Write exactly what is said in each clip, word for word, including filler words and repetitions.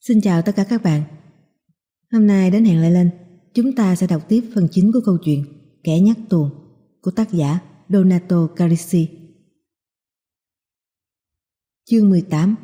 Xin chào tất cả các bạn. Hôm nay đến hẹn lại lên, chúng ta sẽ đọc tiếp phần chính của câu chuyện Kẻ nhát tuồng của tác giả Donato Carrisi. Chương mười tám.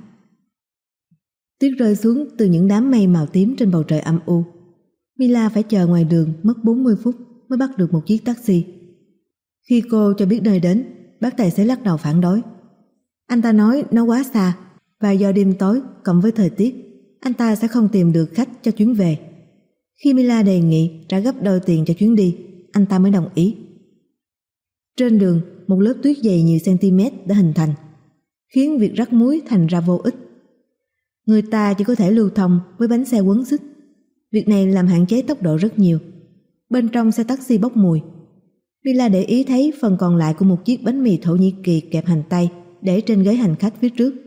Tuyết rơi xuống từ những đám mây màu tím trên bầu trời âm u. Mila phải chờ ngoài đường mất bốn mươi phút mới bắt được một chiếc taxi. Khi cô cho biết nơi đến, bác tài xế lắc đầu phản đối. Anh ta nói nó quá xa và do đêm tối cộng với thời tiết, anh ta sẽ không tìm được khách cho chuyến về. Khi Mila đề nghị trả gấp đôi tiền cho chuyến đi, anh ta mới đồng ý. Trên đường, một lớp tuyết dày nhiều cm đã hình thành, khiến việc rắc muối thành ra vô ích. Người ta chỉ có thể lưu thông với bánh xe quấn xích. Việc này làm hạn chế tốc độ rất nhiều. Bên trong xe taxi bốc mùi. Mila để ý thấy phần còn lại của một chiếc bánh mì Thổ Nhĩ Kỳ kẹp hành tây để trên ghế hành khách phía trước.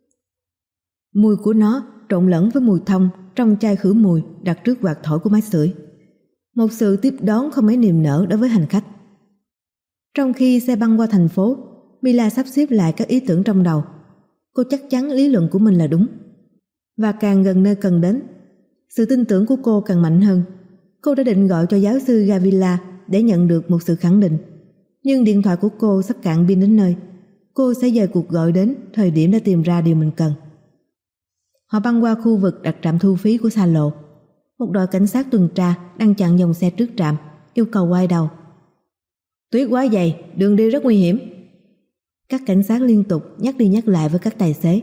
Mùi của nó trộn lẫn với mùi thông trong chai khử mùi đặt trước quạt thổi của máy sưởi. Một sự tiếp đón không mấy niềm nở đối với hành khách. Trong khi xe băng qua thành phố, Mila sắp xếp lại các ý tưởng trong đầu. Cô chắc chắn lý luận của mình là đúng. Và càng gần nơi cần đến, sự tin tưởng của cô càng mạnh hơn. Cô đã định gọi cho giáo sư Gavilla để nhận được một sự khẳng định. Nhưng điện thoại của cô sắp cạn pin đến nơi. Cô sẽ dời cuộc gọi đến thời điểm đã tìm ra điều mình cần. Họ băng qua khu vực đặt trạm thu phí của xa lộ. Một đội cảnh sát tuần tra đang chặn dòng xe trước trạm, yêu cầu quay đầu. Tuyết quá dày, đường đi rất nguy hiểm. Các cảnh sát liên tục nhắc đi nhắc lại với các tài xế.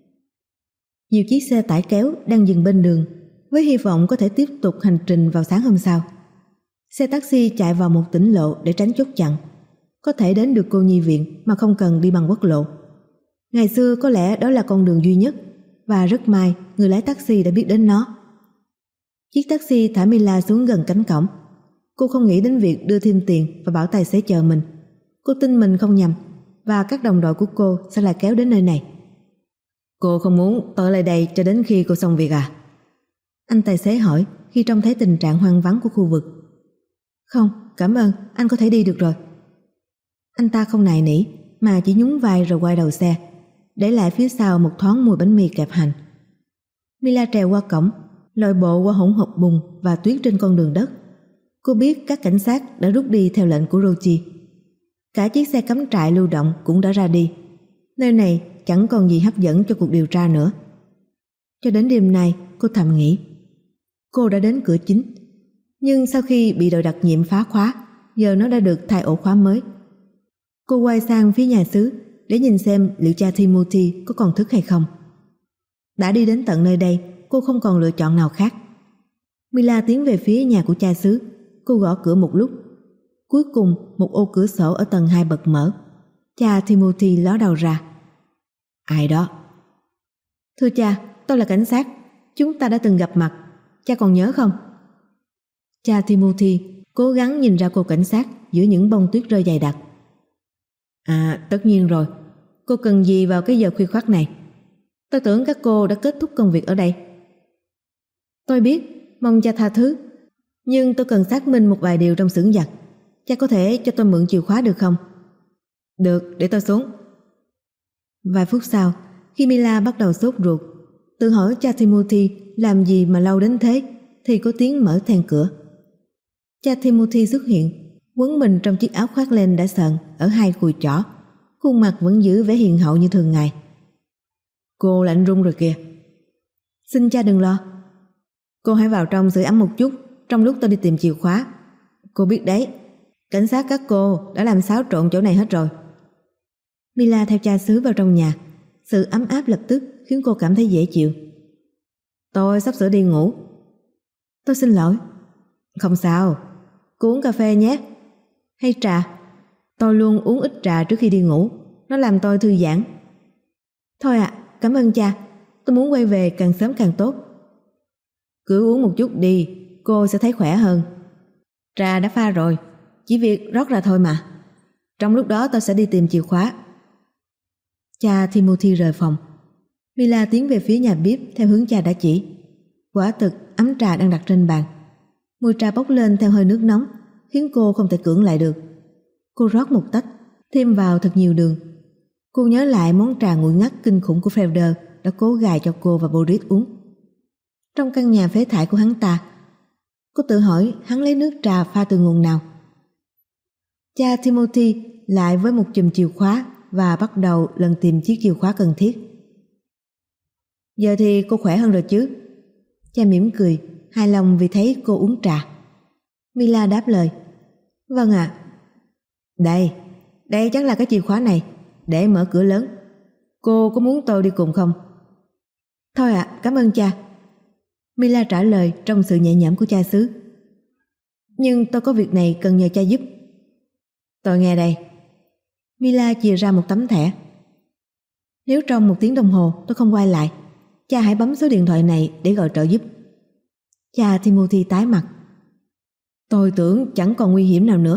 Nhiều chiếc xe tải kéo đang dừng bên đường với hy vọng có thể tiếp tục hành trình vào sáng hôm sau. Xe taxi chạy vào một tỉnh lộ để tránh chốt chặn, có thể đến được cô nhi viện mà không cần đi bằng quốc lộ. Ngày xưa có lẽ đó là con đường duy nhất, và rất may người lái taxi đã biết đến nó. Chiếc taxi thả Mila xuống gần cánh cổng. Cô không nghĩ đến việc đưa thêm tiền và bảo tài xế chờ mình. Cô tin mình không nhầm, và các đồng đội của cô sẽ lại kéo đến nơi này. Cô không muốn tôi lại đây cho đến khi cô xong việc à? Anh tài xế hỏi khi trông thấy tình trạng hoang vắng của khu vực. Không, cảm ơn, anh có thể đi được rồi. Anh ta không nài nỉ mà chỉ nhún vai rồi quay đầu xe, để lại phía sau một thoáng mùi bánh mì kẹp hành. Mila trèo qua cổng, lội bộ qua hỗn hợp bùn và tuyết trên con đường đất. Cô biết các cảnh sát đã rút đi theo lệnh của Rochi. Cả chiếc xe cắm trại lưu động cũng đã ra đi. Nơi này chẳng còn gì hấp dẫn cho cuộc điều tra nữa. Cho đến đêm nay, cô thầm nghĩ. Cô đã đến cửa chính, nhưng sau khi bị đội đặc nhiệm phá khóa, giờ nó đã được thay ổ khóa mới. Cô quay sang phía nhà xứ để nhìn xem liệu cha Timothy có còn thức hay không. Đã đi đến tận nơi đây, cô không còn lựa chọn nào khác. Mila tiến về phía nhà của cha xứ. Cô gõ cửa một lúc. Cuối cùng một ô cửa sổ ở tầng hai bật mở. Cha Timothy ló đầu ra. Ai đó? Thưa cha, tôi là cảnh sát. Chúng ta đã từng gặp mặt. Cha còn nhớ không? Cha Timothy cố gắng nhìn ra cô cảnh sát giữa những bông tuyết rơi dày đặc. À, tất nhiên rồi. Cô cần gì vào cái giờ khuya khoắt này? Tôi tưởng các cô đã kết thúc công việc ở đây. Tôi biết, mong cha tha thứ. Nhưng tôi cần xác minh một vài điều trong xưởng giặt. Cha có thể cho tôi mượn chìa khóa được không? Được, để tôi xuống. Vài phút sau, khi Mila bắt đầu sốt ruột, tự hỏi cha Timothy làm gì mà lâu đến thế, thì có tiếng mở then cửa. Cha Timothy xuất hiện, quấn mình trong chiếc áo khoác len đã sờn ở hai cùi chỏ, khuôn mặt vẫn giữ vẻ hiền hậu như thường ngày. Cô lạnh run rồi kìa. Xin cha đừng lo. Cô hãy vào trong sưởi ấm một chút trong lúc tôi đi tìm chìa khóa. Cô biết đấy, cảnh sát các cô đã làm xáo trộn chỗ này hết rồi. Mila theo cha xứ vào trong nhà. Sự ấm áp lập tức khiến cô cảm thấy dễ chịu. Tôi sắp sửa đi ngủ. Tôi xin lỗi. Không sao, cô uống cà phê nhé. Hay trà? Tôi luôn uống ít trà trước khi đi ngủ. Nó làm tôi thư giãn. Thôi ạ, à, cảm ơn cha. Tôi muốn quay về càng sớm càng tốt. Cứ uống một chút đi, cô sẽ thấy khỏe hơn. Trà đã pha rồi, chỉ việc rót ra thôi mà. Trong lúc đó tôi sẽ đi tìm chìa khóa. Cha Timothy rời phòng. Mila tiến về phía nhà bếp theo hướng cha đã chỉ. Quả thực ấm trà đang đặt trên bàn. Mùi trà bốc lên theo hơi nước nóng, khiến cô không thể cưỡng lại được. Cô rót một tách, thêm vào thật nhiều đường. Cô nhớ lại món trà nguội ngắt kinh khủng của Felder đã cố gài cho cô và Boris uống. trong căn nhà phế thải của hắn ta. Cô tự hỏi hắn lấy nước trà pha từ nguồn nào. Cha Timothy lại với một chùm chìa khóa và bắt đầu lần tìm chiếc chìa khóa cần thiết. Giờ thì cô khỏe hơn rồi chứ? Cha mỉm cười, hài lòng vì thấy cô uống trà. Mila đáp lời, vâng ạ. À. Đây, đây chắc là cái chìa khóa này, để mở cửa lớn. Cô có muốn tôi đi cùng không? Thôi ạ, à, cảm ơn cha. Mila trả lời trong sự nhẹ nhõm của cha xứ. Nhưng tôi có việc này cần nhờ cha giúp. Tôi nghe đây. Mila chìa ra một tấm thẻ. Nếu trong một tiếng đồng hồ tôi không quay lại, cha hãy bấm số điện thoại này để gọi trợ giúp. Cha Timothy tái mặt. Tôi tưởng chẳng còn nguy hiểm nào nữa.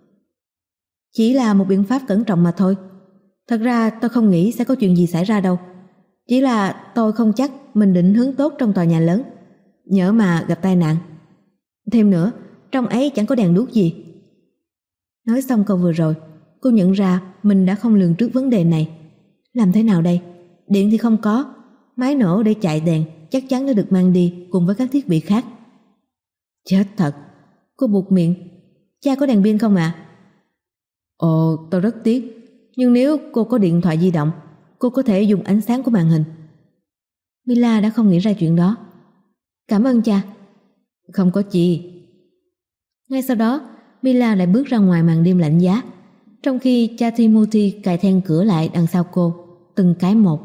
Chỉ là một biện pháp cẩn trọng mà thôi. Thật ra tôi không nghĩ sẽ có chuyện gì xảy ra đâu. Chỉ là tôi không chắc mình định hướng tốt trong tòa nhà lớn, nhỡ mà gặp tai nạn. Thêm nữa, trong ấy chẳng có đèn đuốc gì. Nói xong câu vừa rồi, cô nhận ra mình đã không lường trước vấn đề này. Làm thế nào đây? Điện thì không có, máy nổ để chạy đèn chắc chắn đã được mang đi cùng với các thiết bị khác. Chết thật. Cô buột miệng. Cha có đèn pin không ạ? À? Ồ, tôi rất tiếc. Nhưng nếu cô có điện thoại di động, cô có thể dùng ánh sáng của màn hình. Mila đã không nghĩ ra chuyện đó. Cảm ơn cha. Không có chi. Ngay sau đó, Mila lại bước ra ngoài màn đêm lạnh giá, trong khi cha Timothy cài then cửa lại đằng sau cô, từng cái một.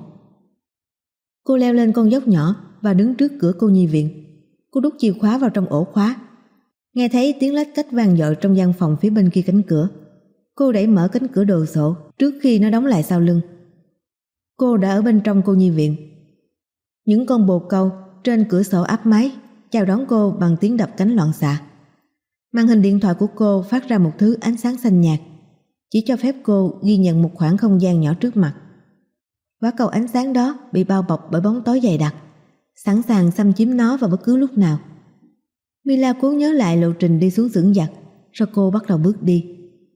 Cô leo lên con dốc nhỏ và đứng trước cửa cô nhi viện. Cô đút chìa khóa vào trong ổ khóa. Nghe thấy tiếng lách cách vang dội trong gian phòng phía bên kia cánh cửa. Cô đẩy mở cánh cửa đồ sộ trước khi nó đóng lại sau lưng. Cô đã ở bên trong cô nhi viện. Những con bồ câu trên cửa sổ áp máy chào đón cô bằng tiếng đập cánh loạn xạ. Màn hình điện thoại của cô phát ra một thứ ánh sáng xanh nhạt, chỉ cho phép cô ghi nhận một khoảng không gian nhỏ trước mặt. Quả cầu ánh sáng đó bị bao bọc bởi bóng tối dày đặc, sẵn sàng xâm chiếm nó vào bất cứ lúc nào. Mila cố nhớ lại lộ trình đi xuống xưởng giặt, rồi cô bắt đầu bước đi.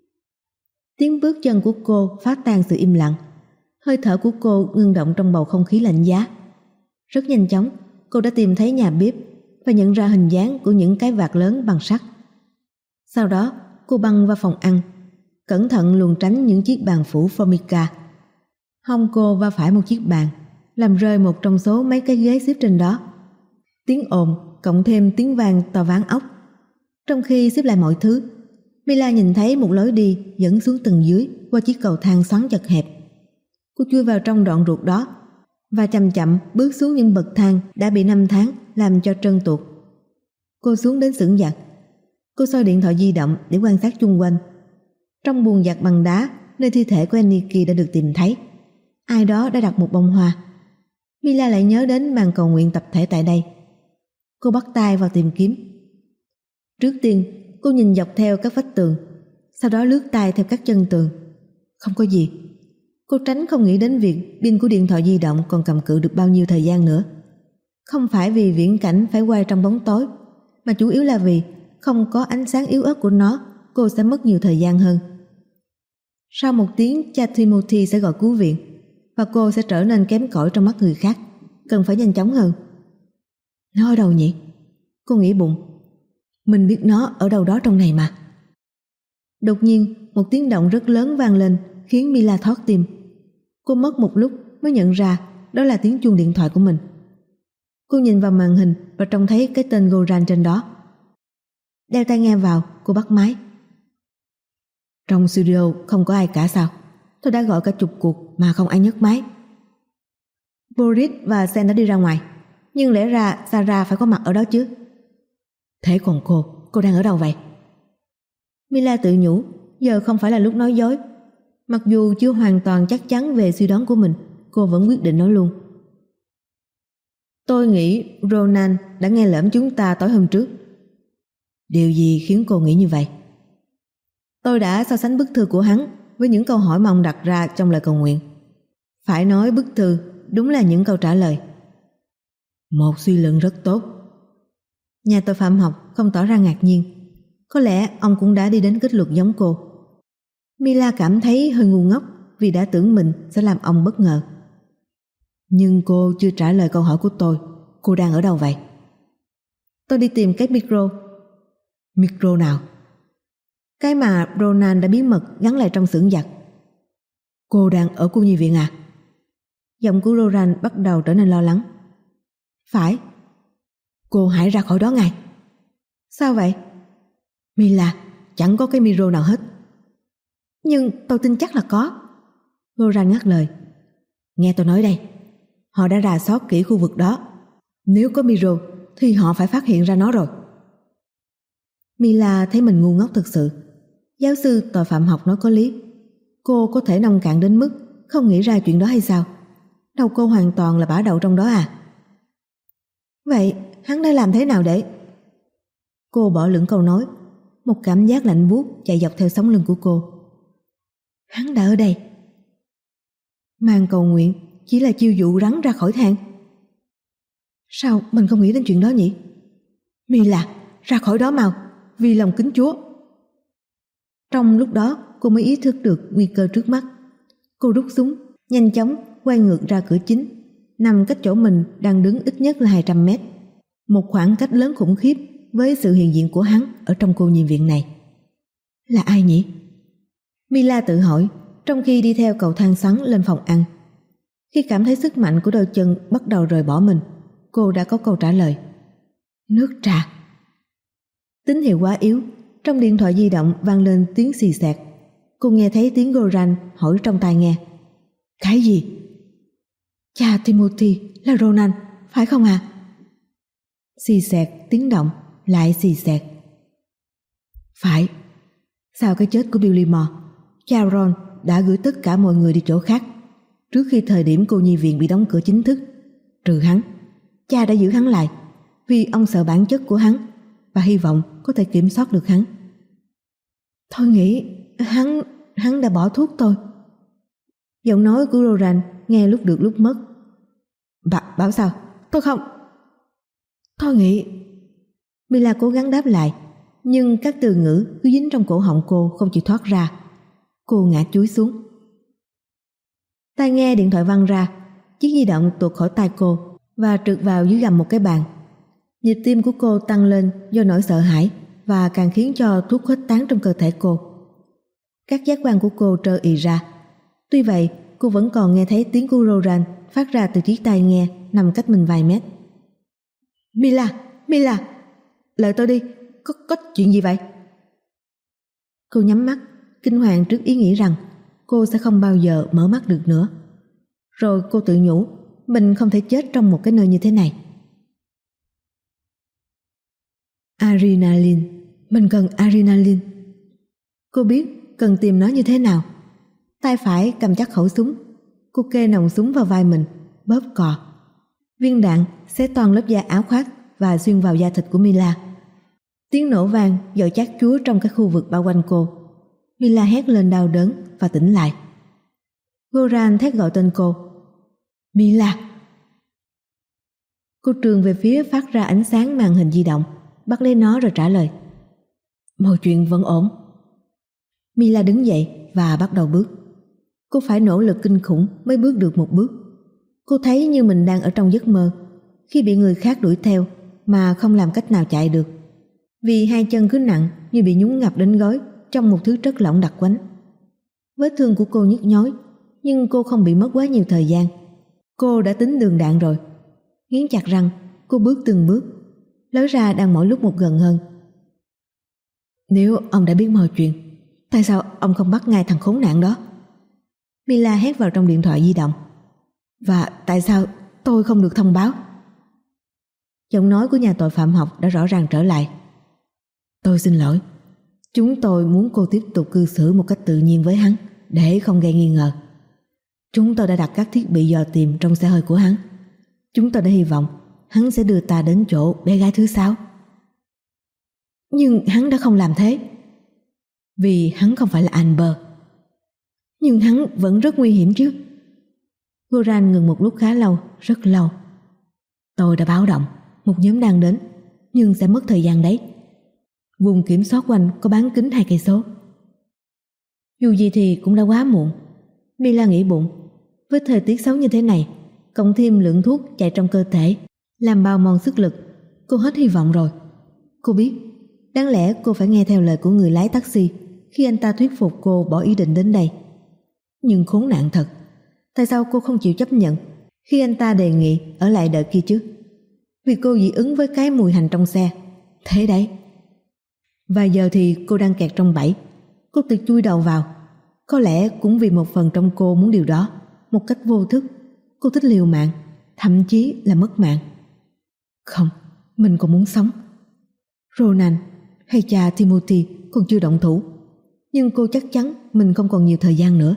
Tiếng bước chân của cô phá tan sự im lặng. Hơi thở của cô ngưng động trong bầu không khí lạnh giá. Rất nhanh chóng, cô đã tìm thấy nhà bếp và nhận ra hình dáng của những cái vạc lớn bằng sắt. Sau đó, cô băng vào phòng ăn, cẩn thận luồn tránh những chiếc bàn phủ formica. Hông cô va phải một chiếc bàn, làm rơi một trong số mấy cái ghế xếp trên đó. Tiếng ồn cộng thêm tiếng vang to ván ốc. Trong khi xếp lại mọi thứ, Mila nhìn thấy một lối đi dẫn xuống tầng dưới qua chiếc cầu thang xoắn chật hẹp. Cô chui vào trong đoạn ruột đó và chậm chậm bước xuống những bậc thang đã bị năm tháng làm cho trơn tuột. Cô xuống đến xưởng giặt. Cô soi điện thoại di động để quan sát chung quanh. Trong buồng giặt bằng đá, nơi thi thể của Aniki đã được tìm thấy, ai đó đã đặt một bông hoa. Mila lại nhớ đến màn cầu nguyện tập thể tại đây. Cô bắt tay vào tìm kiếm. Trước tiên, cô nhìn dọc theo các vách tường, sau đó lướt tay theo các chân tường. Không có gì. Cô tránh không nghĩ đến việc pin của điện thoại di động còn cầm cự được bao nhiêu thời gian nữa. Không phải vì viễn cảnh phải quay trong bóng tối, mà chủ yếu là vì không có ánh sáng yếu ớt của nó, cô sẽ mất nhiều thời gian hơn. Sau một tiếng, cha Timothy sẽ gọi cứu viện, và cô sẽ trở nên kém cỏi trong mắt người khác, cần phải nhanh chóng hơn. Nó ở đâu nhỉ? Cô nghĩ bụng. Mình biết nó ở đâu đó trong này mà. Đột nhiên, một tiếng động rất lớn vang lên khiến Mila thót tim. Cô mất một lúc mới nhận ra đó là tiếng chuông điện thoại của mình. Cô nhìn vào màn hình và trông thấy cái tên Goran trên đó. Đeo tai nghe vào, cô bắt máy. Trong studio không có ai cả sao? Tôi đã gọi cả chục cuộc mà không ai nhấc máy. Boris và Sen đã đi ra ngoài, nhưng lẽ ra Sarah phải có mặt ở đó chứ. Thế còn cô, cô đang ở đâu vậy? Mila tự nhủ, giờ không phải là lúc nói dối. Mặc dù chưa hoàn toàn chắc chắn về suy đoán của mình, cô vẫn quyết định nói luôn. Tôi nghĩ Ronan đã nghe lỡm chúng ta tối hôm trước. Điều gì khiến cô nghĩ như vậy? Tôi đã so sánh bức thư của hắn với những câu hỏi mà ông đặt ra trong lời cầu nguyện. Phải nói bức thư đúng là những câu trả lời. Một suy luận rất tốt. Nhà tội phạm học không tỏ ra ngạc nhiên. Có lẽ ông cũng đã đi đến kết luận giống cô. Mila cảm thấy hơi ngu ngốc vì đã tưởng mình sẽ làm ông bất ngờ. Nhưng cô chưa trả lời câu hỏi của tôi. Cô đang ở đâu vậy? tôi đi tìm cái micro. Micro nào? Cái mà Ronan đã bí mật gắn lại trong xưởng giặt. Cô đang ở cô nhi viện à? Giọng của Ronan bắt đầu trở nên lo lắng. Phải. Cô hãy ra khỏi đó ngay. Sao vậy? Mila, chẳng có cái micro nào hết. Nhưng tôi tin chắc là có. Ronan ngắt lời. Nghe tôi nói đây, họ đã rà soát kỹ khu vực đó. Nếu có micro thì họ phải phát hiện ra nó rồi. Mila thấy mình ngu ngốc thực sự. Giáo sư tội phạm học nói có lý. Cô có thể nông cạn đến mức không nghĩ ra chuyện đó hay sao? Đầu cô hoàn toàn là bả đậu trong đó à? Vậy hắn đã làm thế nào để... Cô bỏ lửng câu nói. Một cảm giác lạnh buốt chạy dọc theo sống lưng của cô. Hắn đã ở đây. Màn cầu nguyện chỉ là chiêu dụ rắn ra khỏi thang. Sao mình không nghĩ đến chuyện đó nhỉ? Mila, ra khỏi đó mau, vì lòng kính Chúa. Trong lúc đó cô mới ý thức được nguy cơ trước mắt. Cô rút súng, nhanh chóng quay ngược ra cửa chính, nằm cách chỗ mình đang đứng ít nhất là hai trăm mét. Một khoảng cách lớn khủng khiếp với sự hiện diện của hắn ở trong cô nhi viện này. Là ai nhỉ? Mila tự hỏi trong khi đi theo cầu thang xoắn lên phòng ăn. Khi cảm thấy sức mạnh của đôi chân bắt đầu rời bỏ mình, cô đã có câu trả lời. Nước trà. Tín hiệu quá yếu. Trong điện thoại di động vang lên tiếng xì xẹt. Cô nghe thấy tiếng Goran hỏi trong tai nghe. Cái gì? Cha Timothy là Ronan, phải không à? Xì xẹt, tiếng động, lại xì xẹt. Phải. Sau cái chết của Billy Moore, cha Ron đã gửi tất cả mọi người đi chỗ khác. Trước khi thời điểm cô nhi viện bị đóng cửa chính thức, trừ hắn, cha đã giữ hắn lại vì ông sợ bản chất của hắn và hy vọng có thể kiểm soát được hắn. Tôi nghĩ hắn hắn đã bỏ thuốc tôi. Giọng nói của Roran nghe lúc được lúc mất. Bà bảo sao? Tôi không. Tôi nghĩ. Mila cố gắng đáp lại, nhưng các từ ngữ cứ dính trong cổ họng cô không chịu thoát ra. Cô ngã chúi xuống. Tai nghe điện thoại văng ra, chiếc di động tuột khỏi tay cô và trượt vào dưới gầm một cái bàn. Nhịp tim của cô tăng lên do nỗi sợ hãi và càng khiến cho thuốc khuếch tán trong cơ thể cô. Các giác quan của cô trơ ì ra. Tuy vậy, cô vẫn còn nghe thấy tiếng của Roran phát ra từ chiếc tai nghe nằm cách mình vài mét. Mila, Mila, lời tôi đi, có, có chuyện gì vậy? Cô nhắm mắt, kinh hoàng trước ý nghĩ rằng cô sẽ không bao giờ mở mắt được nữa. Rồi cô tự nhủ, mình không thể chết trong một cái nơi như thế này. Adrenaline, mình cần adrenaline. Cô biết cần tìm nó như thế nào. Tay phải cầm chắc khẩu súng. Cô kê nòng súng vào vai mình, bóp cò. Viên đạn xé toang lớp da áo khoác và xuyên vào da thịt của Mila. Tiếng nổ vang dội chát chúa trong cái khu vực bao quanh cô. Mila hét lên đau đớn và tỉnh lại. Goran thét gọi tên cô. Mila. Cô trường về phía phát ra ánh sáng màn hình di động, bắt lấy nó rồi trả lời. Mọi chuyện vẫn ổn. Mila đứng dậy và bắt đầu bước. Cô phải nỗ lực kinh khủng mới bước được một bước. Cô thấy như mình đang ở trong giấc mơ, khi bị người khác đuổi theo mà không làm cách nào chạy được, vì hai chân cứ nặng như bị nhúng ngập đến gối trong một thứ chất lỏng đặc quánh. Vết thương của cô nhức nhối, nhưng cô không bị mất quá nhiều thời gian. Cô đã tính đường đạn rồi. Nghiến chặt răng, cô bước từng bước, lối ra đang mỗi lúc một gần hơn. Nếu ông đã biết mọi chuyện, tại sao ông không bắt ngay thằng khốn nạn đó? Mila hét vào trong điện thoại di động. Và tại sao tôi không được thông báo? Giọng nói của nhà tội phạm học đã rõ ràng trở lại. Tôi xin lỗi. Chúng tôi muốn cô tiếp tục cư xử một cách tự nhiên với hắn để không gây nghi ngờ. Chúng tôi đã đặt các thiết bị dò tìm trong xe hơi của hắn. Chúng tôi đã hy vọng hắn sẽ đưa ta đến chỗ bé gái thứ sáu. Nhưng hắn đã không làm thế. Vì hắn không phải là Amber. Nhưng hắn vẫn rất nguy hiểm chứ. Goran ngừng một lúc khá lâu, rất lâu. Tôi đã báo động, một nhóm đang đến, nhưng sẽ mất thời gian đấy. Vùng kiểm soát quanh có bán kính hai cây số. Dù gì thì cũng đã quá muộn. Mila nghĩ bụng, với thời tiết xấu như thế này, cộng thêm lượng thuốc chạy trong cơ thể làm bao mòn sức lực, cô hết hy vọng rồi. Cô biết, đáng lẽ cô phải nghe theo lời của người lái taxi khi anh ta thuyết phục cô bỏ ý định đến đây. Nhưng khốn nạn thật, tại sao cô không chịu chấp nhận khi anh ta đề nghị ở lại đợi kia chứ? Vì cô dị ứng với cái mùi hành trong xe. Thế đấy. Và giờ thì cô đang kẹt trong bẫy. Cô tự chui đầu vào. Có lẽ cũng vì một phần trong cô muốn điều đó. Một cách vô thức, cô thích liều mạng, thậm chí là mất mạng. Không, mình còn muốn sống. Ronan hay cha Timothy còn chưa động thủ, nhưng cô chắc chắn mình không còn nhiều thời gian nữa.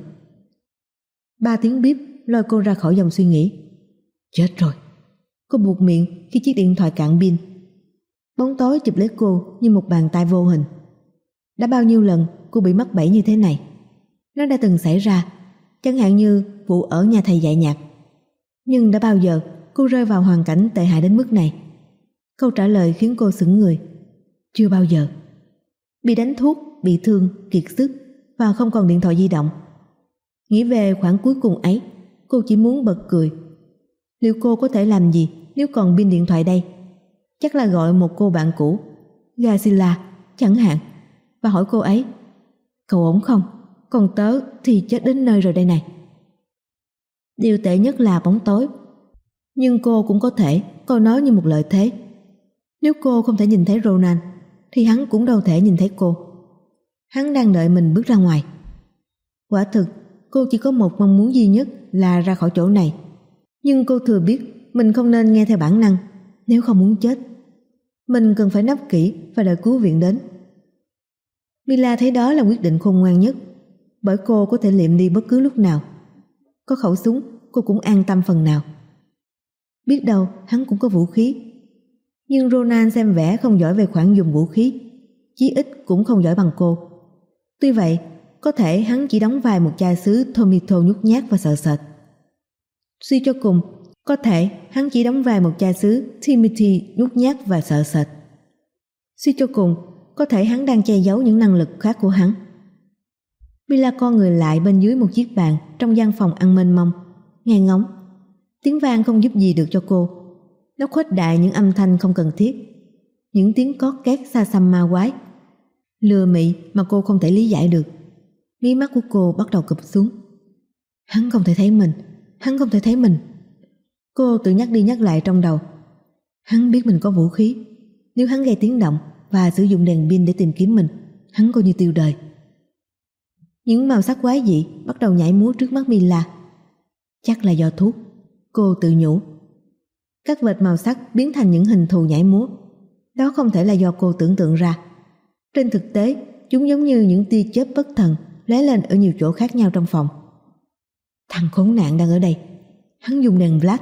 Ba tiếng bíp lôi cô ra khỏi dòng suy nghĩ. Chết rồi. Cô buột miệng khi chiếc điện thoại cạn pin. Bóng tối chụp lấy cô như một bàn tay vô hình. Đã bao nhiêu lần cô bị mắc bẫy như thế này. Nó đã từng xảy ra, chẳng hạn như vụ ở nhà thầy dạy nhạc. Nhưng đã bao giờ cô rơi vào hoàn cảnh tệ hại đến mức này? Câu trả lời khiến cô sững người. Chưa bao giờ. Bị đánh thuốc, bị thương, kiệt sức và không còn điện thoại di động. Nghĩ về khoảng cuối cùng ấy, cô chỉ muốn bật cười. Liệu cô có thể làm gì nếu còn pin điện thoại đây? Chắc là gọi một cô bạn cũ, Gasila chẳng hạn, và hỏi cô ấy: cậu ổn không? Còn tớ thì chết đến nơi rồi đây này. Điều tệ nhất là bóng tối. Nhưng cô cũng có thể coi nó như một lợi thế. Nếu cô không thể nhìn thấy Ronan thì hắn cũng đâu thể nhìn thấy cô. Hắn đang đợi mình bước ra ngoài. Quả thực cô chỉ có một mong muốn duy nhất là ra khỏi chỗ này. Nhưng cô thừa biết mình không nên nghe theo bản năng. Nếu không muốn chết, mình cần phải nấp kỹ và đợi cứu viện đến. Mila thấy đó là quyết định khôn ngoan nhất, bởi cô có thể liệm đi bất cứ lúc nào. Có khẩu súng, cô cũng an tâm phần nào. Biết đâu hắn cũng có vũ khí. Nhưng Ronan xem vẻ không giỏi về khoản dùng vũ khí, chí ít cũng không giỏi bằng cô. Tuy vậy, có thể hắn chỉ đóng vai một cha xứ Tomito nhút nhát và sợ sệt. Suy cho cùng, có thể hắn chỉ đóng vai một cha xứ Timothy nhút nhát và sợ sệt. Suy cho cùng, có thể hắn đang che giấu những năng lực khác của hắn. Mila con người lại bên dưới một chiếc bàn trong gian phòng ăn mênh mông, nghe ngóng. Tiếng vang không giúp gì được cho cô. Nó khuếch đại những âm thanh không cần thiết, những tiếng cót két xa xăm ma quái, lừa mị mà cô không thể lý giải được. Mí mắt của cô bắt đầu cụp xuống. Hắn không thể thấy mình, hắn không thể thấy mình. Cô tự nhắc đi nhắc lại trong đầu. Hắn biết mình có vũ khí. Nếu hắn gây tiếng động và sử dụng đèn pin để tìm kiếm mình, hắn coi như tiêu đời. Những màu sắc quái dị bắt đầu nhảy múa trước mắt Mila. Chắc là do thuốc, cô tự nhủ. Các vệt màu sắc biến thành những hình thù nhảy múa. Đó không thể là do cô tưởng tượng ra. Trên thực tế, chúng giống như những tia chớp bất thần lóe lên ở nhiều chỗ khác nhau trong phòng. Thằng khốn nạn đang ở đây. Hắn dùng đèn flash.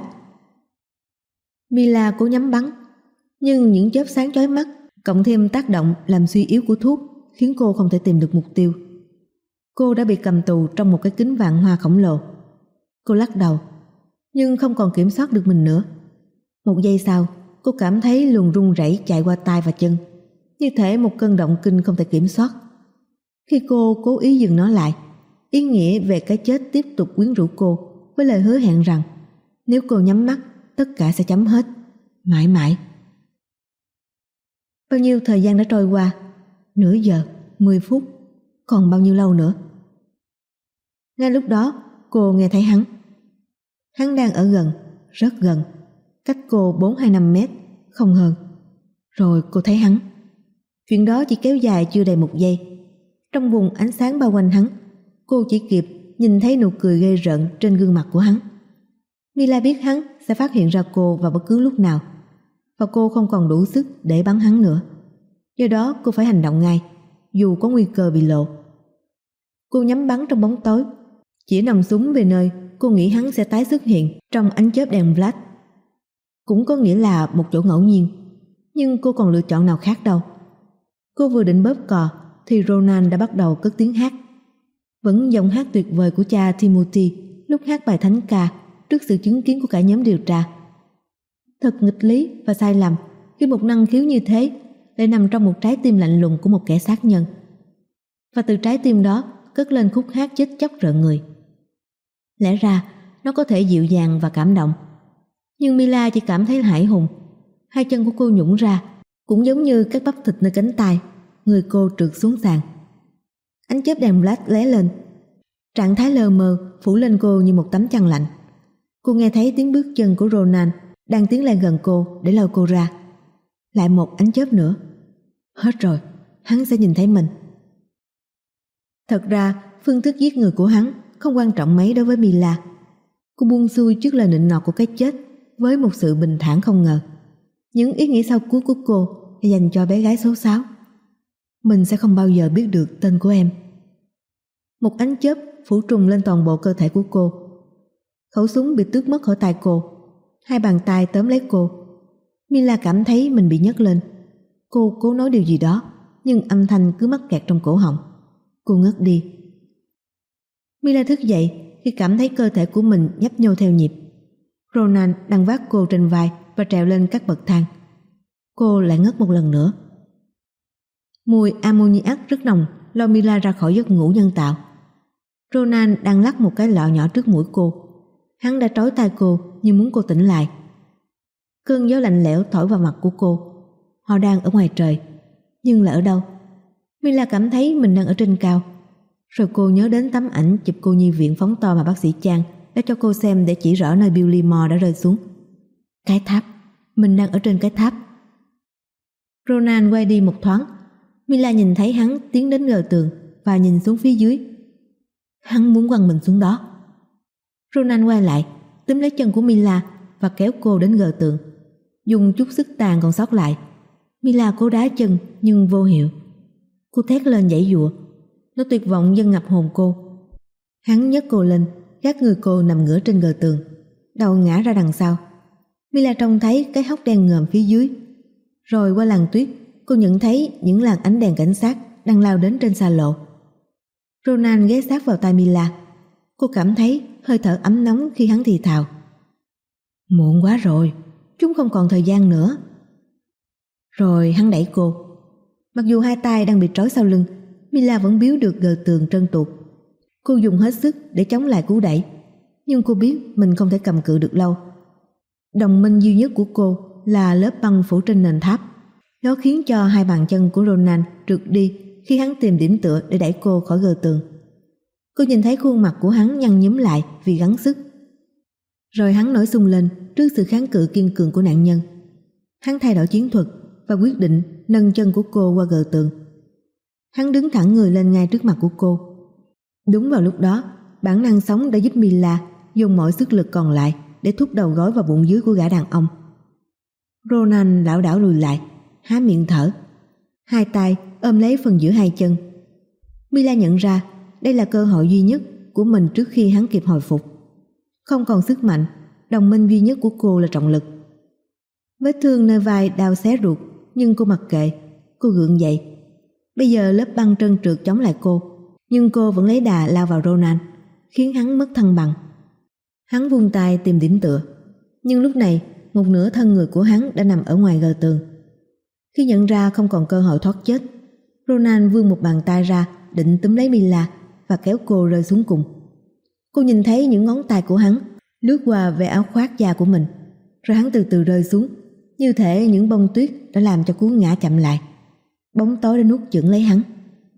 Mila cố nhắm bắn, nhưng những chớp sáng chói mắt cộng thêm tác động làm suy yếu của thuốc khiến cô không thể tìm được mục tiêu. Cô đã bị cầm tù trong một cái kính vạn hoa khổng lồ. Cô lắc đầu, nhưng không còn kiểm soát được mình nữa. Một giây sau, cô cảm thấy luồng run rẩy chạy qua tai và chân, như thể một cơn động kinh không thể kiểm soát. Khi cô cố ý dừng nó lại, ý nghĩa về cái chết tiếp tục quyến rũ cô với lời hứa hẹn rằng nếu cô nhắm mắt, tất cả sẽ chấm hết, mãi mãi. Bao nhiêu thời gian đã trôi qua? Nửa giờ, mười phút, còn bao nhiêu lâu nữa? Ngay lúc đó, cô nghe thấy hắn. Hắn đang ở gần, rất gần, cách cô bốn hay năm mét, không hơn. Rồi cô thấy hắn. Chuyện đó chỉ kéo dài chưa đầy một giây. Trong vùng ánh sáng bao quanh hắn, cô chỉ kịp nhìn thấy nụ cười ghê rợn trên gương mặt của hắn. Mila biết hắn sẽ phát hiện ra cô vào bất cứ lúc nào, và cô không còn đủ sức để bắn hắn nữa. Do đó cô phải hành động ngay, dù có nguy cơ bị lộ. Cô nhắm bắn trong bóng tối, chỉ nòng súng về nơi cô nghĩ hắn sẽ tái xuất hiện trong ánh chớp đèn flash. Cũng có nghĩa là một chỗ ngẫu nhiên, nhưng cô còn lựa chọn nào khác đâu. Cô vừa định bóp cò thì Ronan đã bắt đầu cất tiếng hát. Vẫn giọng hát tuyệt vời của cha Timothy lúc hát bài thánh ca trước sự chứng kiến của cả nhóm điều tra. Thật nghịch lý và sai lầm khi một năng khiếu như thế lại nằm trong một trái tim lạnh lùng của một kẻ sát nhân. Và từ trái tim đó cất lên khúc hát chết chóc rợn người. Lẽ ra nó có thể dịu dàng và cảm động, nhưng Mila chỉ cảm thấy hãi hùng. Hai chân của cô nhũn ra, Cũng giống như các bắp thịt nơi cánh tay, người cô trượt xuống sàn. Ánh chớp đèn flash lóe lên, trạng thái lờ mờ phủ lên cô như một tấm chăn lạnh. Cô nghe thấy tiếng bước chân của Ronan đang tiến lại gần cô để lôi cô ra. Lại một ánh chớp nữa. Hết rồi, hắn sẽ nhìn thấy mình. Thật ra phương thức giết người của hắn không quan trọng mấy đối với Mila. Cô buông xuôi trước lời nịnh nọt của cái chết với một sự bình thản không ngờ. Những ý nghĩ sau cuối của cô là dành cho bé gái số sáu. Mình sẽ không bao giờ biết được tên của em. Một ánh chớp phủ trùm lên toàn bộ cơ thể của cô. Khẩu súng bị tước mất khỏi tay cô. Hai bàn tay tóm lấy cô. Mila cảm thấy mình bị nhấc lên. Cô cố nói điều gì đó, nhưng âm thanh cứ mắc kẹt trong cổ họng. Cô ngất đi. Mila thức dậy khi cảm thấy cơ thể của mình nhấp nhô theo nhịp. Ronan đang vác cô trên vai và trèo lên các bậc thang. Cô lại ngất một lần nữa. Mùi ammoniac rất nồng lôi Mila ra khỏi giấc ngủ nhân tạo. Ronan đang lắc một cái lọ nhỏ trước mũi cô. Hắn đã trói tay cô như muốn cô tỉnh lại. Cơn gió lạnh lẽo thổi vào mặt của cô. Họ đang ở ngoài trời, nhưng là ở đâu? Mila cảm thấy mình đang ở trên cao. Rồi cô nhớ đến tấm ảnh chụp cô nhi viện phóng to mà bác sĩ Chang đã cho cô xem để chỉ rõ nơi Billy Moore đã rơi xuống. Cái tháp. Mình đang ở trên cái tháp. Ronan quay đi một thoáng. Mila nhìn thấy hắn tiến đến gờ tường và nhìn xuống phía dưới. Hắn muốn quăng mình xuống đó. Ronan quay lại, túm lấy chân của Mila và kéo cô đến gờ tường. Dùng chút sức tàn còn sót lại, Mila cố đá chân nhưng vô hiệu. Cô thét lên giãy giụa. Nó tuyệt vọng dâng ngập hồn cô. Hắn nhấc cô lên, gác người cô nằm ngửa trên gờ tường, đầu ngã ra đằng sau. Mila trông thấy cái hốc đen ngòm phía dưới. Rồi qua làn tuyết, cô nhận thấy những làn ánh đèn cảnh sát đang lao đến trên xa lộ. Ronan ghé sát vào tai Mila. Cô cảm thấy hơi thở ấm nóng khi hắn thì thào. Muộn quá rồi, chúng không còn thời gian nữa. Rồi hắn đẩy cô. Mặc dù hai tay đang bị trói sau lưng, Mila vẫn biếu được gờ tường trơn tuột. Cô dùng hết sức để chống lại cú đẩy, nhưng cô biết mình không thể cầm cự được lâu. Đồng minh duy nhất của cô là lớp băng phủ trên nền tháp. Nó khiến cho hai bàn chân của Ronan trượt đi khi hắn tìm điểm tựa để đẩy cô khỏi gờ tường. Cô nhìn thấy khuôn mặt của hắn nhăn nhúm lại vì gắng sức. Rồi hắn nổi xung lên trước sự kháng cự kiên cường của nạn nhân. Hắn thay đổi chiến thuật và quyết định nâng chân của cô qua gờ tường. Hắn đứng thẳng người lên ngay trước mặt của cô. Đúng vào lúc đó, bản năng sống đã giúp Mila dùng mọi sức lực còn lại để thúc đầu gối vào bụng dưới của gã đàn ông. Ronan lảo đảo lùi lại, há miệng thở, hai tay ôm lấy phần giữa hai chân. Mila nhận ra đây là cơ hội duy nhất của mình trước khi hắn kịp hồi phục. Không còn sức mạnh, đồng minh duy nhất của cô là trọng lực. Vết thương nơi vai đau xé ruột, nhưng cô mặc kệ. Cô gượng dậy. Bây giờ lớp băng trơn trượt chống lại cô, nhưng cô vẫn lấy đà lao vào Ronan, khiến hắn mất thăng bằng. Hắn vung tay tìm điểm tựa, nhưng lúc này một nửa thân người của hắn đã nằm ở ngoài gờ tường. Khi nhận ra không còn cơ hội thoát chết, Ronan vươn một bàn tay ra định túm lấy Mila và kéo cô rơi xuống cùng. Cô nhìn thấy những ngón tay của hắn lướt qua về áo khoác da của mình, rồi hắn từ từ rơi xuống, như thể những bông tuyết đã làm cho cú ngã chậm lại. Bóng tối đã nuốt chửng lấy hắn.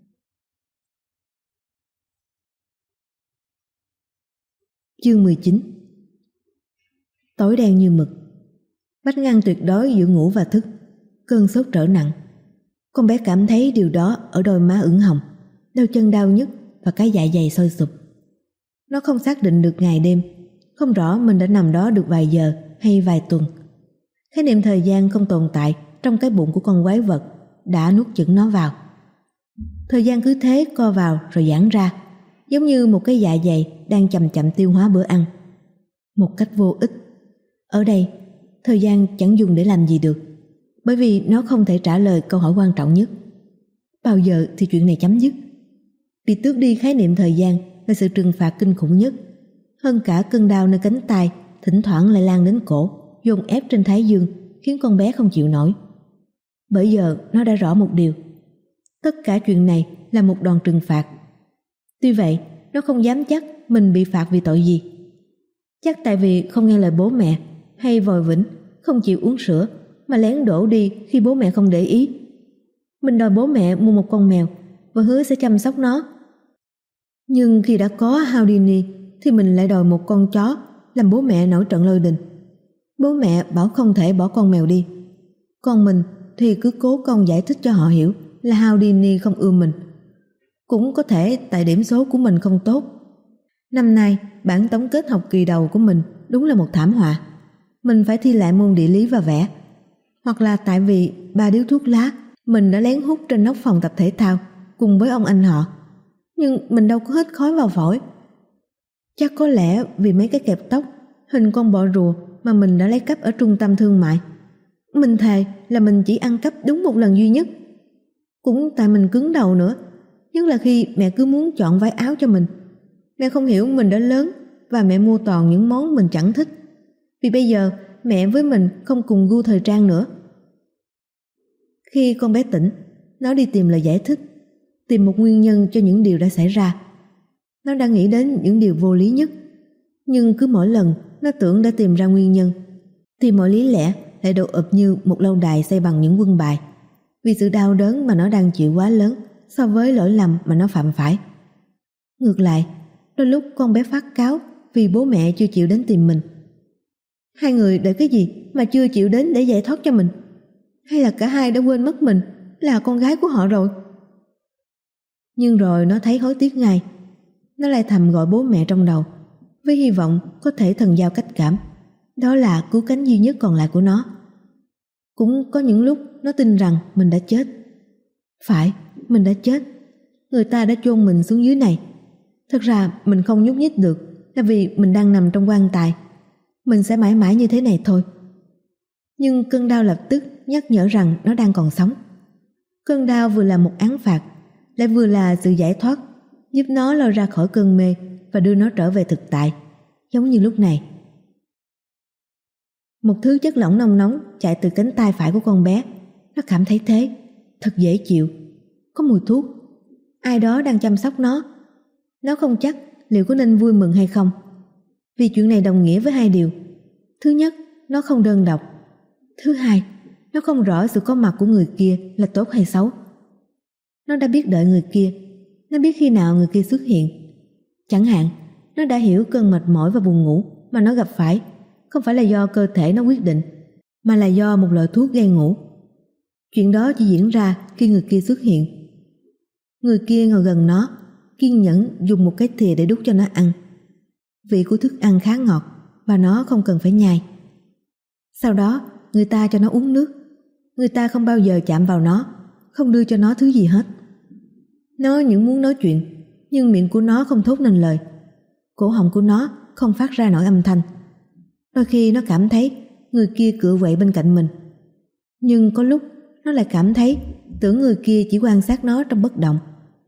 Chương mười chín. Tối đen như mực, vách ngăn tuyệt đối giữa ngủ và thức. Cơn sốt trở nặng. Con bé cảm thấy điều đó ở đôi má ửng hồng, đôi chân đau nhức và cái dạ dày sôi sụp. Nó không xác định được ngày đêm, không rõ mình đã nằm đó được vài giờ hay vài tuần. Khái niệm thời gian không tồn tại trong cái bụng của con quái vật đã nuốt chửng nó vào. Thời gian cứ thế co vào rồi giãn ra, giống như một cái dạ dày đang chậm chậm tiêu hóa bữa ăn. Một cách vô ích. Ở đây, thời gian chẳng dùng để làm gì được, bởi vì nó không thể trả lời câu hỏi quan trọng nhất. Bao giờ thì chuyện này chấm dứt? Bị tước đi khái niệm thời gian là sự trừng phạt kinh khủng nhất. Hơn cả cơn đau nơi cánh tay thỉnh thoảng lại lan đến cổ, dồn ép trên thái dương, khiến con bé không chịu nổi. Bởi giờ nó đã rõ một điều, tất cả chuyện này là một đòn trừng phạt. Tuy vậy, nó không dám chắc mình bị phạt vì tội gì. Chắc tại vì không nghe lời bố mẹ, hay vòi vĩnh, không chịu uống sữa, mà lén đổ đi khi bố mẹ không để ý. Mình đòi bố mẹ mua một con mèo và hứa sẽ chăm sóc nó. Nhưng khi đã có Houdini thì mình lại đòi một con chó, làm bố mẹ nổi trận lôi đình. Bố mẹ bảo không thể bỏ con mèo đi. Còn mình thì cứ cố công giải thích cho họ hiểu là Houdini không ưa mình. Cũng có thể tại điểm số của mình không tốt. Năm nay, bản tổng kết học kỳ đầu của mình đúng là một thảm họa. Mình phải thi lại môn địa lý và vẽ. Hoặc là tại vì ba điếu thuốc lá mình đã lén hút trên nóc phòng tập thể thao cùng với ông anh họ. Nhưng mình đâu có hít khói vào phổi. Chắc có lẽ vì mấy cái kẹp tóc hình con bọ rùa mà mình đã lấy cắp ở trung tâm thương mại. Mình thề là mình chỉ ăn cắp đúng một lần duy nhất. Cũng tại mình cứng đầu nữa, nhất là khi mẹ cứ muốn chọn váy áo cho mình. Mẹ không hiểu mình đã lớn và mẹ mua toàn những món mình chẳng thích. Vì bây giờ mẹ với mình không cùng gu thời trang nữa. Khi con bé tỉnh, nó đi tìm lời giải thích, tìm một nguyên nhân cho những điều đã xảy ra. Nó đã nghĩ đến những điều vô lý nhất, nhưng cứ mỗi lần nó tưởng đã tìm ra nguyên nhân thì mọi lý lẽ lại đổ ụp như một lâu đài xây bằng những quân bài, vì sự đau đớn mà nó đang chịu quá lớn so với lỗi lầm mà nó phạm phải. Ngược lại, đôi lúc con bé phát cáu vì bố mẹ chưa chịu đến tìm mình. Hai người đợi cái gì mà chưa chịu đến để giải thoát cho mình? Hay là cả hai đã quên mất mình là con gái của họ rồi? Nhưng rồi nó thấy hối tiếc ngay. Nó lại thầm gọi bố mẹ trong đầu với hy vọng có thể thần giao cách cảm. Đó là cứu cánh duy nhất còn lại của nó. Cũng có những lúc nó tin rằng mình đã chết. Phải, mình đã chết. Người ta đã chôn mình xuống dưới này. Thật ra mình không nhúc nhích được là vì mình đang nằm trong quan tài. Mình sẽ mãi mãi như thế này thôi. Nhưng cơn đau lập tức nhắc nhở rằng nó đang còn sống. Cơn đau vừa là một án phạt, lại vừa là sự giải thoát, giúp nó lôi ra khỏi cơn mê và đưa nó trở về thực tại, giống như lúc này. Một thứ chất lỏng nóng nóng chạy từ cánh tay phải của con bé. Nó cảm thấy thế, thật dễ chịu. Có mùi thuốc. Ai đó đang chăm sóc nó. Nó không chắc liệu có nên vui mừng hay không, vì chuyện này đồng nghĩa với hai điều. Thứ nhất, nó không đơn độc. Thứ hai, nó không rõ sự có mặt của người kia là tốt hay xấu. Nó đã biết đợi người kia. Nó biết khi nào người kia xuất hiện. Chẳng hạn, nó đã hiểu cơn mệt mỏi và buồn ngủ mà nó gặp phải không phải là do cơ thể nó quyết định, mà là do một loại thuốc gây ngủ. Chuyện đó chỉ diễn ra khi người kia xuất hiện. Người kia ngồi gần nó, kiên nhẫn dùng một cái thìa để đút cho nó ăn. Vị của thức ăn khá ngọt và nó không cần phải nhai. Sau đó, người ta cho nó uống nước. Người ta không bao giờ chạm vào nó, không đưa cho nó thứ gì hết. Nó những muốn nói chuyện, nhưng miệng của nó không thốt nên lời. Cổ họng của nó không phát ra nổi âm thanh. Đôi khi nó cảm thấy người kia cựa quậy bên cạnh mình. Nhưng có lúc nó lại cảm thấy tưởng người kia chỉ quan sát nó trong bất động.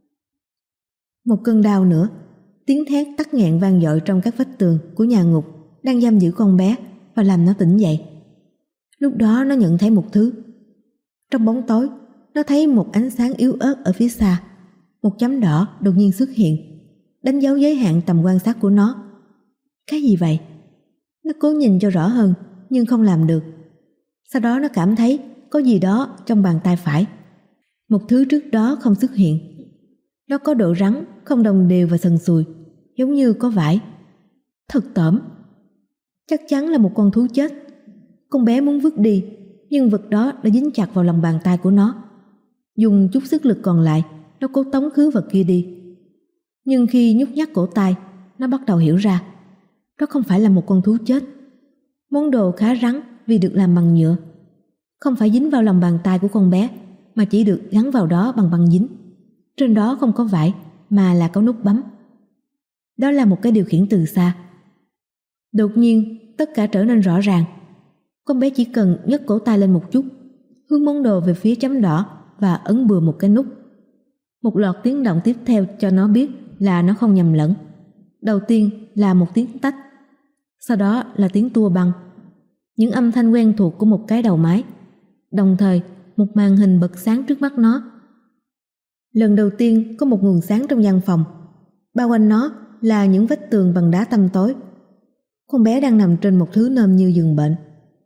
Một cơn đau nữa, tiếng thét tắc nghẹn vang dội trong các vách tường của nhà ngục đang giam giữ con bé và làm nó tỉnh dậy. Lúc đó nó nhận thấy một thứ. Trong bóng tối, nó thấy một ánh sáng yếu ớt ở phía xa. Một chấm đỏ đột nhiên xuất hiện, đánh dấu giới hạn tầm quan sát của nó. Cái gì vậy? Nó cố nhìn cho rõ hơn, nhưng không làm được. Sau đó nó cảm thấy có gì đó trong bàn tay phải. Một thứ trước đó không xuất hiện. Nó có độ rắn, không đồng đều và sần sùi, giống như có vải. Thật tởm. Chắc chắn là một con thú chết. Con bé muốn vứt đi, nhưng vật đó đã dính chặt vào lòng bàn tay của nó. Dùng chút sức lực còn lại, nó cố tống khứ vật kia đi. Nhưng khi nhúc nhắc cổ tay, nó bắt đầu hiểu ra đó không phải là một con thú chết. Món đồ khá rắn vì được làm bằng nhựa, không phải dính vào lòng bàn tay của con bé, mà chỉ được gắn vào đó bằng băng dính. Trên đó không có vải, mà là có nút bấm. Đó là một cái điều khiển từ xa. Đột nhiên tất cả trở nên rõ ràng. Con bé chỉ cần nhấc cổ tay lên một chút, hướng món đồ về phía chấm đỏ và ấn bừa một cái nút. Một loạt tiếng động tiếp theo cho nó biết là nó không nhầm lẫn. Đầu tiên là một tiếng tách, sau đó là tiếng tua băng, những âm thanh quen thuộc của một cái đầu máy. Đồng thời một màn hình bật sáng trước mắt nó. Lần đầu tiên có một nguồn sáng trong gian phòng. Bao quanh nó là những vách tường bằng đá tăm tối. Con bé đang nằm trên một thứ nôm như giường bệnh.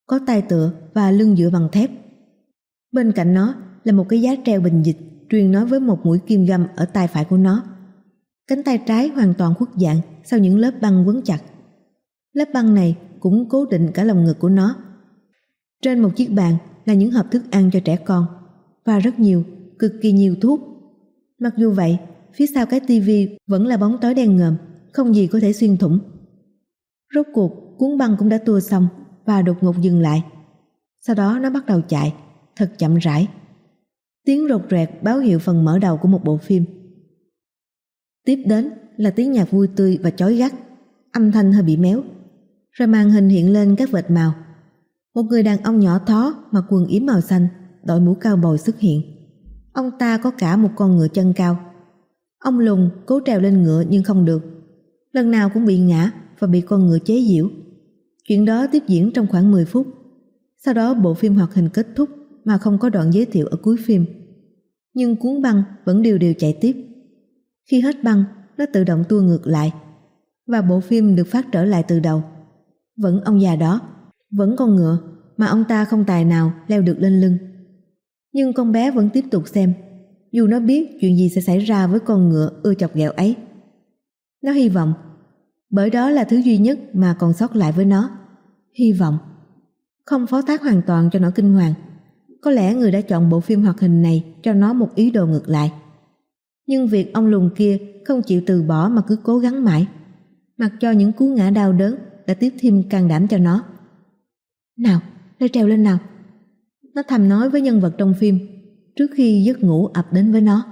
có tay tựa và lưng dựa bằng thép. Bên cạnh nó là một cái giá treo bình dịch truyền nối với một mũi kim găm ở tay phải của nó. Cánh tay trái hoàn toàn khuất dạng sau những lớp băng quấn chặt. Lớp băng này cũng cố định cả lồng ngực của nó. Trên một chiếc bàn là những hộp thức ăn cho trẻ con và rất nhiều, cực kỳ nhiều thuốc. Mặc dù vậy, phía sau cái tivi vẫn là bóng tối đen ngòm, không gì có thể xuyên thủng. Rốt cuộc, cuốn băng cũng đã tua xong và đột ngột dừng lại. Sau đó nó bắt đầu chạy, thật chậm rãi. Tiếng rột rẹt báo hiệu phần mở đầu của một bộ phim. Tiếp đến là tiếng nhạc vui tươi và chói gắt, âm thanh hơi bị méo. Rồi màn hình hiện lên các vệt màu. Một người đàn ông nhỏ thó mặc quần yếm màu xanh, đội mũ cao bồi xuất hiện. Ông ta có cả một con ngựa chân cao. Ông lùn cố trèo lên ngựa nhưng không được. Lần nào cũng bị ngã và bị con ngựa chế giễu. Chuyện đó tiếp diễn trong khoảng mười phút. Sau đó bộ phim hoạt hình kết thúc mà không có đoạn giới thiệu ở cuối phim. Nhưng cuốn băng vẫn đều đều chạy tiếp. Khi hết băng, nó tự động tua ngược lại và bộ phim được phát trở lại từ đầu. Vẫn ông già đó, vẫn con ngựa mà ông ta không tài nào leo được lên lưng. Nhưng con bé vẫn tiếp tục xem, dù nó biết chuyện gì sẽ xảy ra với con ngựa ưa chọc ghẹo ấy. Nó hy vọng, bởi đó là thứ duy nhất mà còn sót lại với nó. Hy vọng. Không phó thác hoàn toàn cho nó kinh hoàng. Có lẽ người đã chọn bộ phim hoạt hình này cho nó một ý đồ ngược lại. Nhưng việc ông lùn kia không chịu từ bỏ mà cứ cố gắng mãi, mặc cho những cú ngã đau đớn đã tiếp thêm can đảm cho nó. Nào, leo trèo lên nào. Nó thầm nói với nhân vật trong phim trước khi giấc ngủ ập đến với nó.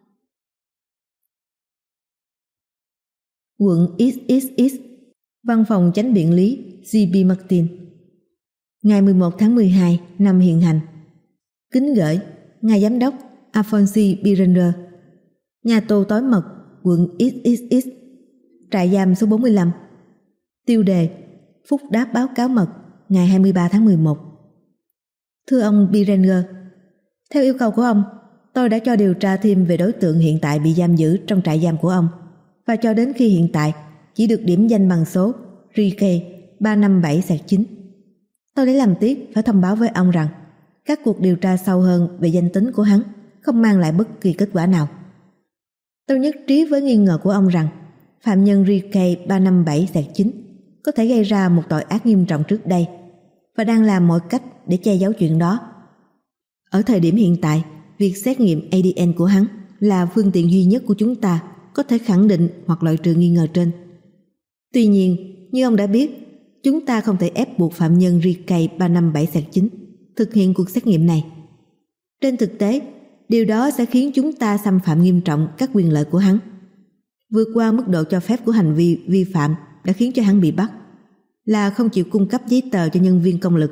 Quận ích ích ích, Văn phòng Chánh biện lý giê bê Martin. Ngày mười một tháng mười hai năm hiện hành. Kính gửi ngài giám đốc Alphonse Birenner, nhà tù tối mật, quận ích ích ích, trại giam số bốn mươi lăm. Tiêu đề: phúc đáp báo cáo mật, ngày hai mươi ba tháng mười một. Thưa ông Birenner, theo yêu cầu của ông, tôi đã cho điều tra thêm về đối tượng hiện tại bị giam giữ trong trại giam của ông, và cho đến khi hiện tại chỉ được điểm danh bằng số R K ba năm bảy chín. Tôi lấy làm tiếc phải thông báo với ông rằng các cuộc điều tra sâu hơn về danh tính của hắn không mang lại bất kỳ kết quả nào. Tôi nhất trí với nghi ngờ của ông rằng phạm nhân R K ba năm bảy chín có thể gây ra một tội ác nghiêm trọng trước đây và đang làm mọi cách để che giấu chuyện đó. Ở thời điểm hiện tại, việc xét nghiệm A D N của hắn là phương tiện duy nhất của chúng ta có thể khẳng định hoặc loại trừ nghi ngờ trên. Tuy nhiên, như ông đã biết, chúng ta không thể ép buộc phạm nhân R K ba năm bảy chín thực hiện cuộc xét nghiệm này. Trên thực tế, điều đó sẽ khiến chúng ta xâm phạm nghiêm trọng các quyền lợi của hắn. Vượt qua mức độ cho phép của hành vi vi phạm đã khiến cho hắn bị bắt, là không chịu cung cấp giấy tờ cho nhân viên công lực.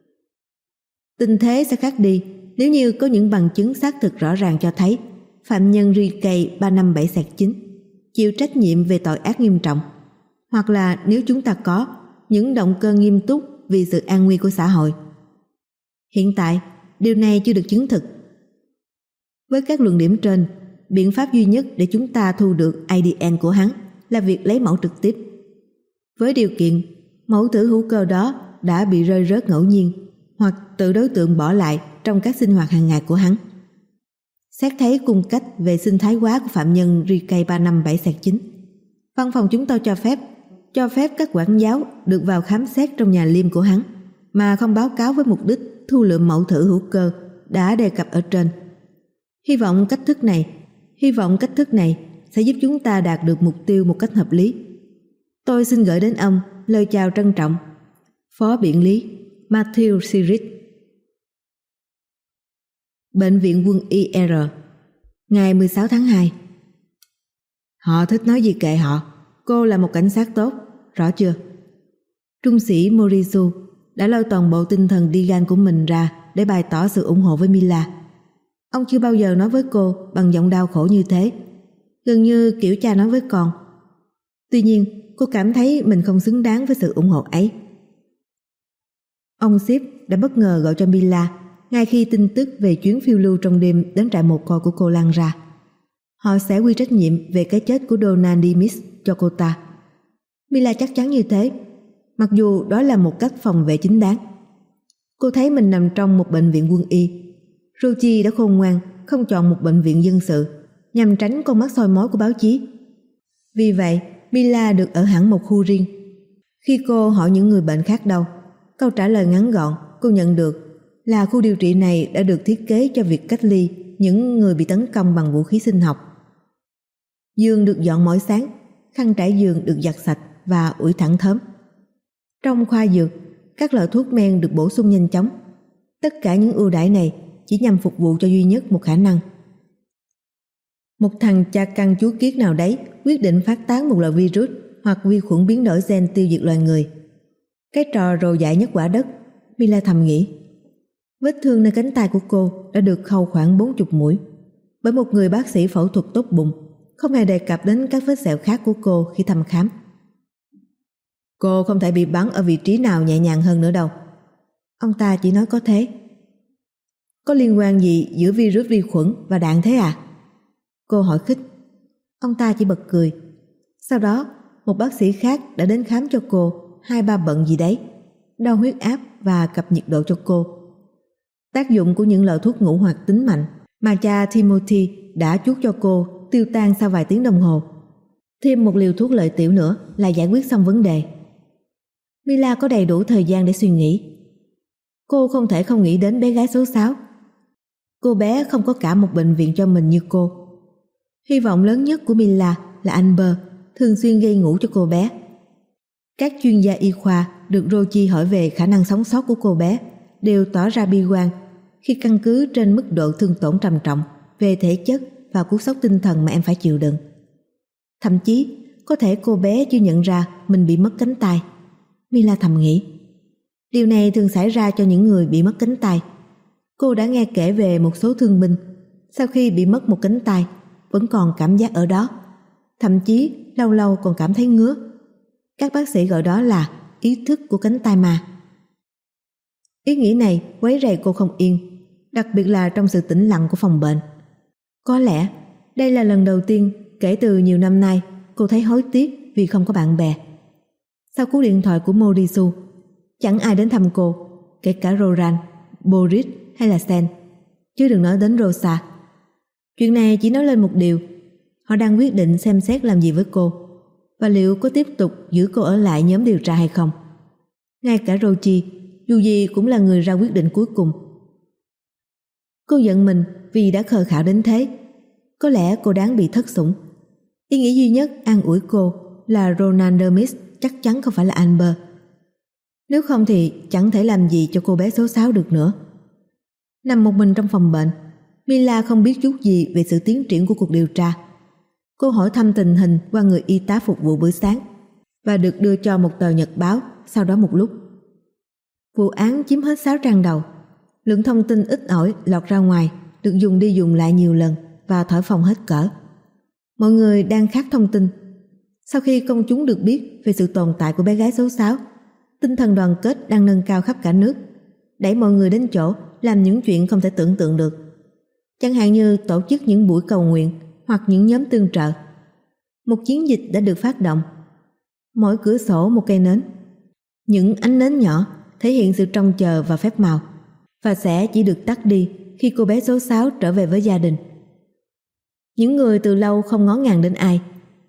Tình thế sẽ khác đi nếu như có những bằng chứng xác thực rõ ràng cho thấy phạm nhân R K ba năm bảy chín chịu trách nhiệm về tội ác nghiêm trọng, hoặc là nếu chúng ta có những động cơ nghiêm túc vì sự an nguy của xã hội. Hiện tại, điều này chưa được chứng thực. Với các luận điểm trên, biện pháp duy nhất để chúng ta thu được A D N của hắn là việc lấy mẫu trực tiếp. Với điều kiện, mẫu thử hữu cơ đó đã bị rơi rớt ngẫu nhiên hoặc tự đối tượng bỏ lại trong các sinh hoạt hàng ngày của hắn. Xét thấy cung cách về sinh thái hóa của phạm nhân R K ba năm bảy chín, văn phòng chúng tôi cho phép cho phép các quản giáo được vào khám xét trong nhà liêm của hắn mà không báo cáo với mục đích thu lượm mẫu thử hữu cơ đã đề cập ở trên. Hy vọng cách thức này, hy vọng cách thức này sẽ giúp chúng ta đạt được mục tiêu một cách hợp lý. Tôi xin gửi đến ông lời chào trân trọng. Phó biện lý Matthew Sirit. Bệnh viện quân I R, ngày mười sáu tháng hai. Họ thích nói gì kệ họ, cô là một cảnh sát tốt, rõ chưa? Trung sĩ Morizu đã lôi toàn bộ tinh thần đi gan của mình ra để bày tỏ sự ủng hộ với Mila. Ông chưa bao giờ nói với cô bằng giọng đau khổ như thế, gần như kiểu cha nói với con. Tuy nhiên, cô cảm thấy mình không xứng đáng với sự ủng hộ ấy. Ông Sip đã bất ngờ gọi cho Mila ngay khi tin tức về chuyến phiêu lưu trong đêm đến trại mồ côi của cô lan ra. Họ sẽ quy trách nhiệm về cái chết của Donna Dimis cho cô ta. Mila chắc chắn như thế, mặc dù đó là một cách phòng vệ chính đáng. Cô thấy mình nằm trong một bệnh viện quân y. Rochi đã khôn ngoan không chọn một bệnh viện dân sự nhằm tránh con mắt soi mói của báo chí. Vì vậy, Mila được ở hẳn một khu riêng. Khi cô hỏi những người bệnh khác đâu, câu trả lời ngắn gọn cô nhận được là khu điều trị này đã được thiết kế cho việc cách ly những người bị tấn công bằng vũ khí sinh học. Giường được dọn mỗi sáng, khăn trải giường được giặt sạch và ủi thẳng thớm. Trong khoa dược, các loại thuốc men được bổ sung nhanh chóng. Tất cả những ưu đãi này chỉ nhằm phục vụ cho duy nhất một khả năng. Một thằng cha căn chúa kiết nào đấy quyết định phát tán một loại virus hoặc vi khuẩn biến đổi gen tiêu diệt loài người. Cái trò rồ dại nhất quả đất, Mila thầm nghĩ. Vết thương nơi cánh tay của cô đã được khâu khoảng bốn mươi mũi bởi một người bác sĩ phẫu thuật tốt bụng, không hề đề cập đến các vết sẹo khác của cô khi thăm khám. Cô không thể bị bắn ở vị trí nào nhẹ nhàng hơn nữa đâu. Ông ta chỉ nói có thế. Có liên quan gì giữa virus vi khuẩn và đạn thế à? Cô hỏi khích. Ông ta chỉ bật cười. Sau đó, một bác sĩ khác đã đến khám cho cô hai ba bận gì đấy, đo huyết áp và cập nhiệt độ cho cô. Tác dụng của những loại thuốc ngủ hoạt tính mạnh mà cha Timothy đã chuốt cho cô tiêu tan sau vài tiếng đồng hồ. Thêm một liều thuốc lợi tiểu nữa là giải quyết xong vấn đề. Mila có đầy đủ thời gian để suy nghĩ. Cô không thể không nghĩ đến bé gái số sáu. Cô bé không có cả một bệnh viện cho mình như cô. Hy vọng lớn nhất của Mila là Amber thường xuyên gây ngủ cho cô bé. Các chuyên gia y khoa được Rochi hỏi về khả năng sống sót của cô bé đều tỏ ra bi quan khi căn cứ trên mức độ thương tổn trầm trọng về thể chất và cú sốc tinh thần mà em phải chịu đựng. Thậm chí có thể cô bé chưa nhận ra mình bị mất cánh tay. Mila thầm nghĩ. Điều này thường xảy ra cho những người bị mất cánh tay. Cô đã nghe kể về một số thương binh sau khi bị mất một cánh tay vẫn còn cảm giác ở đó, thậm chí lâu lâu còn cảm thấy ngứa. Các bác sĩ gọi đó là ý thức của cánh tay ma. Ý nghĩ này quấy rầy cô không yên, đặc biệt là trong sự tĩnh lặng của phòng bệnh. Có lẽ đây là lần đầu tiên kể từ nhiều năm nay cô thấy hối tiếc vì không có bạn bè. Sau cú điện thoại của Morisu, chẳng ai đến thăm cô, kể cả Roran, Boris hay là Sen, chứ đừng nói đến Rosa. Chuyện này chỉ nói lên một điều, họ đang quyết định xem xét làm gì với cô và liệu có tiếp tục giữ cô ở lại nhóm điều tra hay không. Ngay cả Rochi, dù gì cũng là người ra quyết định cuối cùng. Cô giận mình vì đã khờ khạo đến thế. Có lẽ cô đáng bị thất sủng. Ý nghĩ duy nhất an ủi cô là Ronan Dermis chắc chắn không phải là Amber. Nếu không thì chẳng thể làm gì cho cô bé số sáu được nữa. Nằm một mình trong phòng bệnh, Mila không biết chút gì về sự tiến triển của cuộc điều tra. Cô hỏi thăm tình hình qua người y tá phục vụ bữa sáng và được đưa cho một tờ nhật báo sau đó một lúc. Vụ án chiếm hết sáu trang đầu. Lượng thông tin ít ỏi lọt ra ngoài được dùng đi dùng lại nhiều lần và thổi phồng hết cỡ. Mọi người đang khát thông tin. Sau khi công chúng được biết về sự tồn tại của bé gái số sáu, tinh thần đoàn kết đang nâng cao khắp cả nước, đẩy mọi người đến chỗ làm những chuyện không thể tưởng tượng được. Chẳng hạn như tổ chức những buổi cầu nguyện hoặc những nhóm tương trợ. Một chiến dịch đã được phát động. Mỗi cửa sổ một cây nến. Những ánh nến nhỏ thể hiện sự trông chờ và phép màu và sẽ chỉ được tắt đi khi cô bé số sáu trở về với gia đình. Những người từ lâu không ngó ngàng đến ai.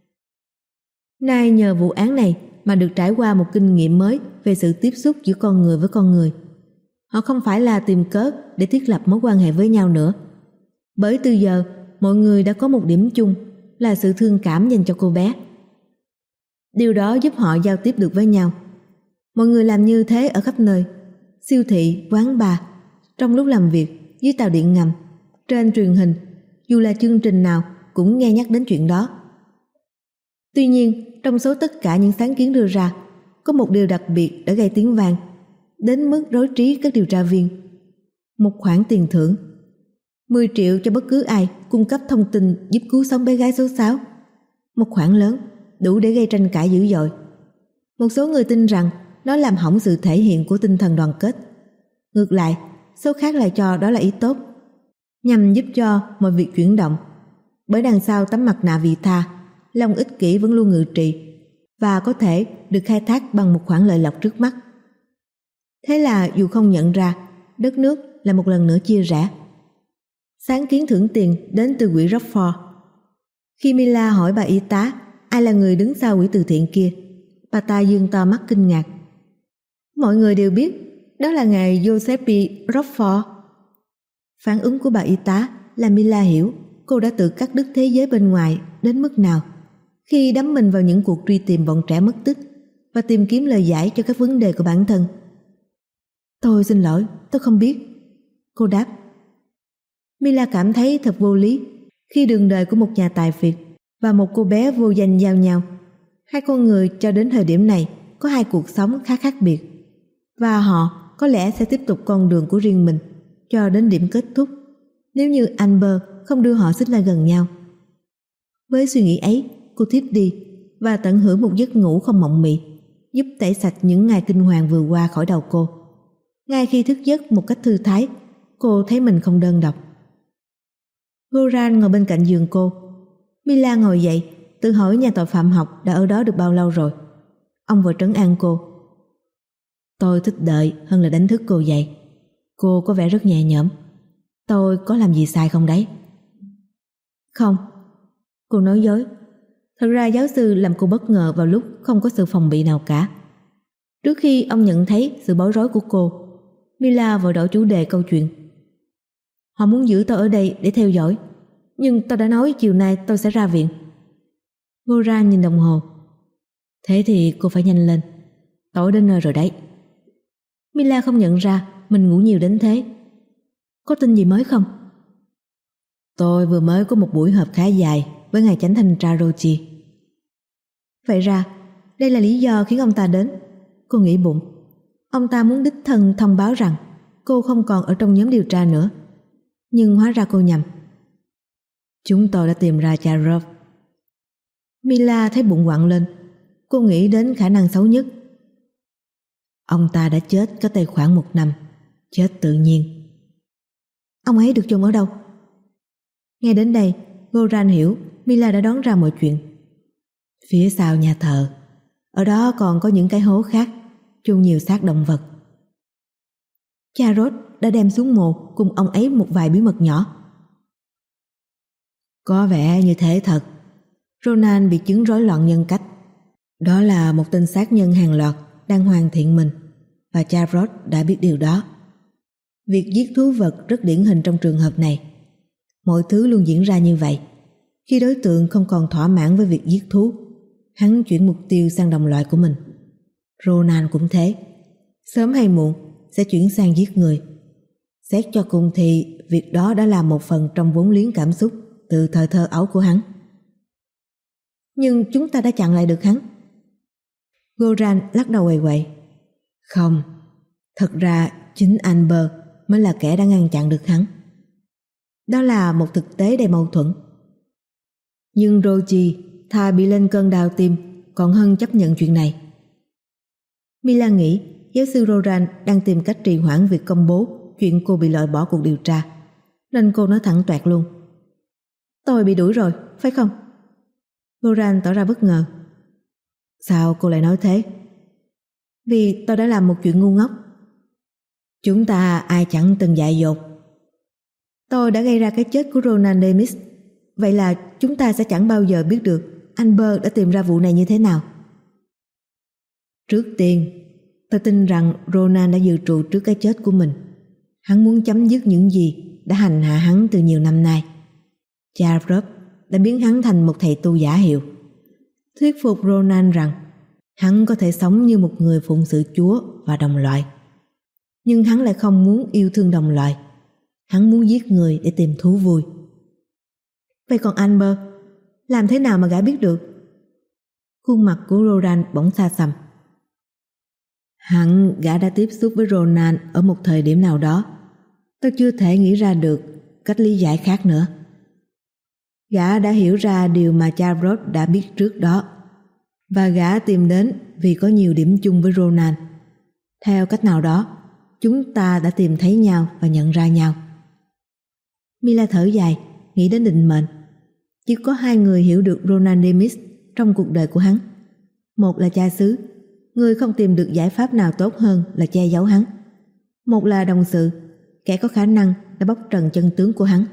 Nay nhờ vụ án này mà được trải qua một kinh nghiệm mới về sự tiếp xúc giữa con người với con người. Họ không phải là tìm cớ để thiết lập mối quan hệ với nhau nữa. Bởi từ giờ, mọi người đã có một điểm chung là sự thương cảm dành cho cô bé. Điều đó giúp họ giao tiếp được với nhau. Mọi người làm như thế ở khắp nơi, siêu thị, quán bar, trong lúc làm việc, dưới tàu điện ngầm, trên truyền hình, dù là chương trình nào cũng nghe nhắc đến chuyện đó. Tuy nhiên, trong số tất cả những sáng kiến đưa ra, có một điều đặc biệt đã gây tiếng vang, đến mức rối trí các điều tra viên. Một khoản tiền thưởng mười triệu cho bất cứ ai cung cấp thông tin giúp cứu sống bé gái số sáu. Một khoản lớn, đủ để gây tranh cãi dữ dội. Một số người tin rằng nó làm hỏng sự thể hiện của tinh thần đoàn kết. Ngược lại, số khác lại cho đó là ý tốt, nhằm giúp cho mọi việc chuyển động. Bởi đằng sau tấm mặt nạ vị tha, lòng ích kỷ vẫn luôn ngự trị và có thể được khai thác bằng một khoản lợi lộc trước mắt. Thế là dù không nhận ra, đất nước lại một lần nữa chia rẽ. Sáng kiến thưởng tiền đến từ quỹ Rockford. Khi Mila hỏi bà y tá ai là người đứng sau quỹ từ thiện kia, bà ta dương to mắt kinh ngạc. Mọi người đều biết đó là ngài Giuseppe Rockford. Phản ứng của bà y tá làm Mila hiểu cô đã tự cắt đứt thế giới bên ngoài đến mức nào khi đắm mình vào những cuộc truy tìm bọn trẻ mất tích và tìm kiếm lời giải cho các vấn đề của bản thân. Tôi xin lỗi, tôi không biết, cô đáp. Mila cảm thấy thật vô lý khi đường đời của một nhà tài phiệt và một cô bé vô danh giao nhau. Hai con người cho đến thời điểm này có hai cuộc sống khá khác biệt, và họ có lẽ sẽ tiếp tục con đường của riêng mình cho đến điểm kết thúc nếu như Amber không đưa họ xích lại gần nhau. Với suy nghĩ ấy, cô thiếp đi và tận hưởng một giấc ngủ không mộng mị, giúp tẩy sạch những ngày kinh hoàng vừa qua khỏi đầu cô. Ngay khi thức giấc một cách thư thái, cô thấy mình không đơn độc. Goran ngồi bên cạnh giường cô. Mila ngồi dậy, tự hỏi nhà tội phạm học đã ở đó được bao lâu rồi. Ông vội trấn an cô. Tôi thích đợi hơn là đánh thức cô dậy. Cô có vẻ rất nhẹ nhõm. Tôi có làm gì sai không đấy? Không, cô nói dối. Thật ra giáo sư làm cô bất ngờ vào lúc không có sự phòng bị nào cả. Trước khi ông nhận thấy sự bối rối của cô, Mila vội đổi chủ đề câu chuyện. Họ muốn giữ tôi ở đây để theo dõi, nhưng tôi đã nói chiều nay tôi sẽ ra viện. Goran nhìn đồng hồ. Thế thì cô phải nhanh lên, tối đến nơi rồi đấy. Mila không nhận ra mình ngủ nhiều đến thế. Có tin gì mới không? Tôi vừa mới có một buổi họp khá dài với ngài chánh thanh tra Rochi. Vậy ra đây là lý do khiến ông ta đến. Cô nghĩ bụng. Ông ta muốn đích thân thông báo rằng cô không còn ở trong nhóm điều tra nữa. Nhưng hóa ra cô nhầm. Chúng tôi đã tìm ra cha Rolf. Mila thấy bụng quặn lên. Cô nghĩ đến khả năng xấu nhất. Ông ta đã chết cách đây khoảng một năm. Chết tự nhiên. Ông ấy được chôn ở đâu? Nghe đến đây, Goran hiểu Mila đã đoán ra mọi chuyện. Phía sau nhà thờ. Ở đó còn có những cái hố khác, chôn nhiều xác động vật. Cha Rod đã đem xuống mồ cùng ông ấy một vài bí mật nhỏ. Có vẻ như thế thật. Ronan bị chứng rối loạn nhân cách. Đó là một tên sát nhân hàng loạt đang hoàn thiện mình, và cha Rod đã biết điều đó. Việc giết thú vật rất điển hình trong trường hợp này. Mọi thứ luôn diễn ra như vậy. Khi đối tượng không còn thỏa mãn với việc giết thú, hắn chuyển mục tiêu sang đồng loại của mình. Ronan cũng thế. Sớm hay muộn sẽ chuyển sang giết người. Xét cho cùng thì việc đó đã là một phần trong vốn liếng cảm xúc từ thời thơ ấu của hắn. Nhưng chúng ta đã chặn lại được hắn. Goran lắc đầu quậy quậy. Không, thật ra chính Amber mới là kẻ đã ngăn chặn được hắn. Đó là một thực tế đầy mâu thuẫn. Nhưng Rochi thà bị lên cơn đau tim còn hơn chấp nhận chuyện này. Mila nghĩ giáo sư Roran đang tìm cách trì hoãn việc công bố chuyện cô bị loại bỏ cuộc điều tra, nên cô nói thẳng toẹt luôn. Tôi bị đuổi rồi, phải không? Goran tỏ ra bất ngờ. Sao cô lại nói thế? Vì tôi đã làm một chuyện ngu ngốc. Chúng ta ai chẳng từng dại dột. Tôi đã gây ra cái chết của Ronan Demis. Vậy là chúng ta sẽ chẳng bao giờ biết được Amber đã tìm ra vụ này như thế nào. Trước tiên, tôi tin rằng Ronan đã dự trù trước cái chết của mình. Hắn muốn chấm dứt những gì đã hành hạ hắn từ nhiều năm nay. Cha Rob đã biến hắn thành một thầy tu giả hiệu, thuyết phục Ronan rằng hắn có thể sống như một người phụng sự Chúa và đồng loại. Nhưng hắn lại không muốn yêu thương đồng loại. Hắn muốn giết người để tìm thú vui. Vậy còn Amber, làm thế nào mà gã biết được? Khuôn mặt của Ronan bỗng xa xăm. Hẳn gã đã tiếp xúc với Ronan ở một thời điểm nào đó. Tôi chưa thể nghĩ ra được cách lý giải khác nữa. Gã đã hiểu ra điều mà cha Rod đã biết trước đó, và gã tìm đến vì có nhiều điểm chung với Ronan. Theo cách nào đó, chúng ta đã tìm thấy nhau và nhận ra nhau. Mila thở dài, nghĩ đến định mệnh. Chỉ có hai người hiểu được Ronan Demis trong cuộc đời của hắn. Một là cha xứ, người không tìm được giải pháp nào tốt hơn là che giấu hắn. Một là đồng sự, kẻ có khả năng đã bóc trần chân tướng của hắn.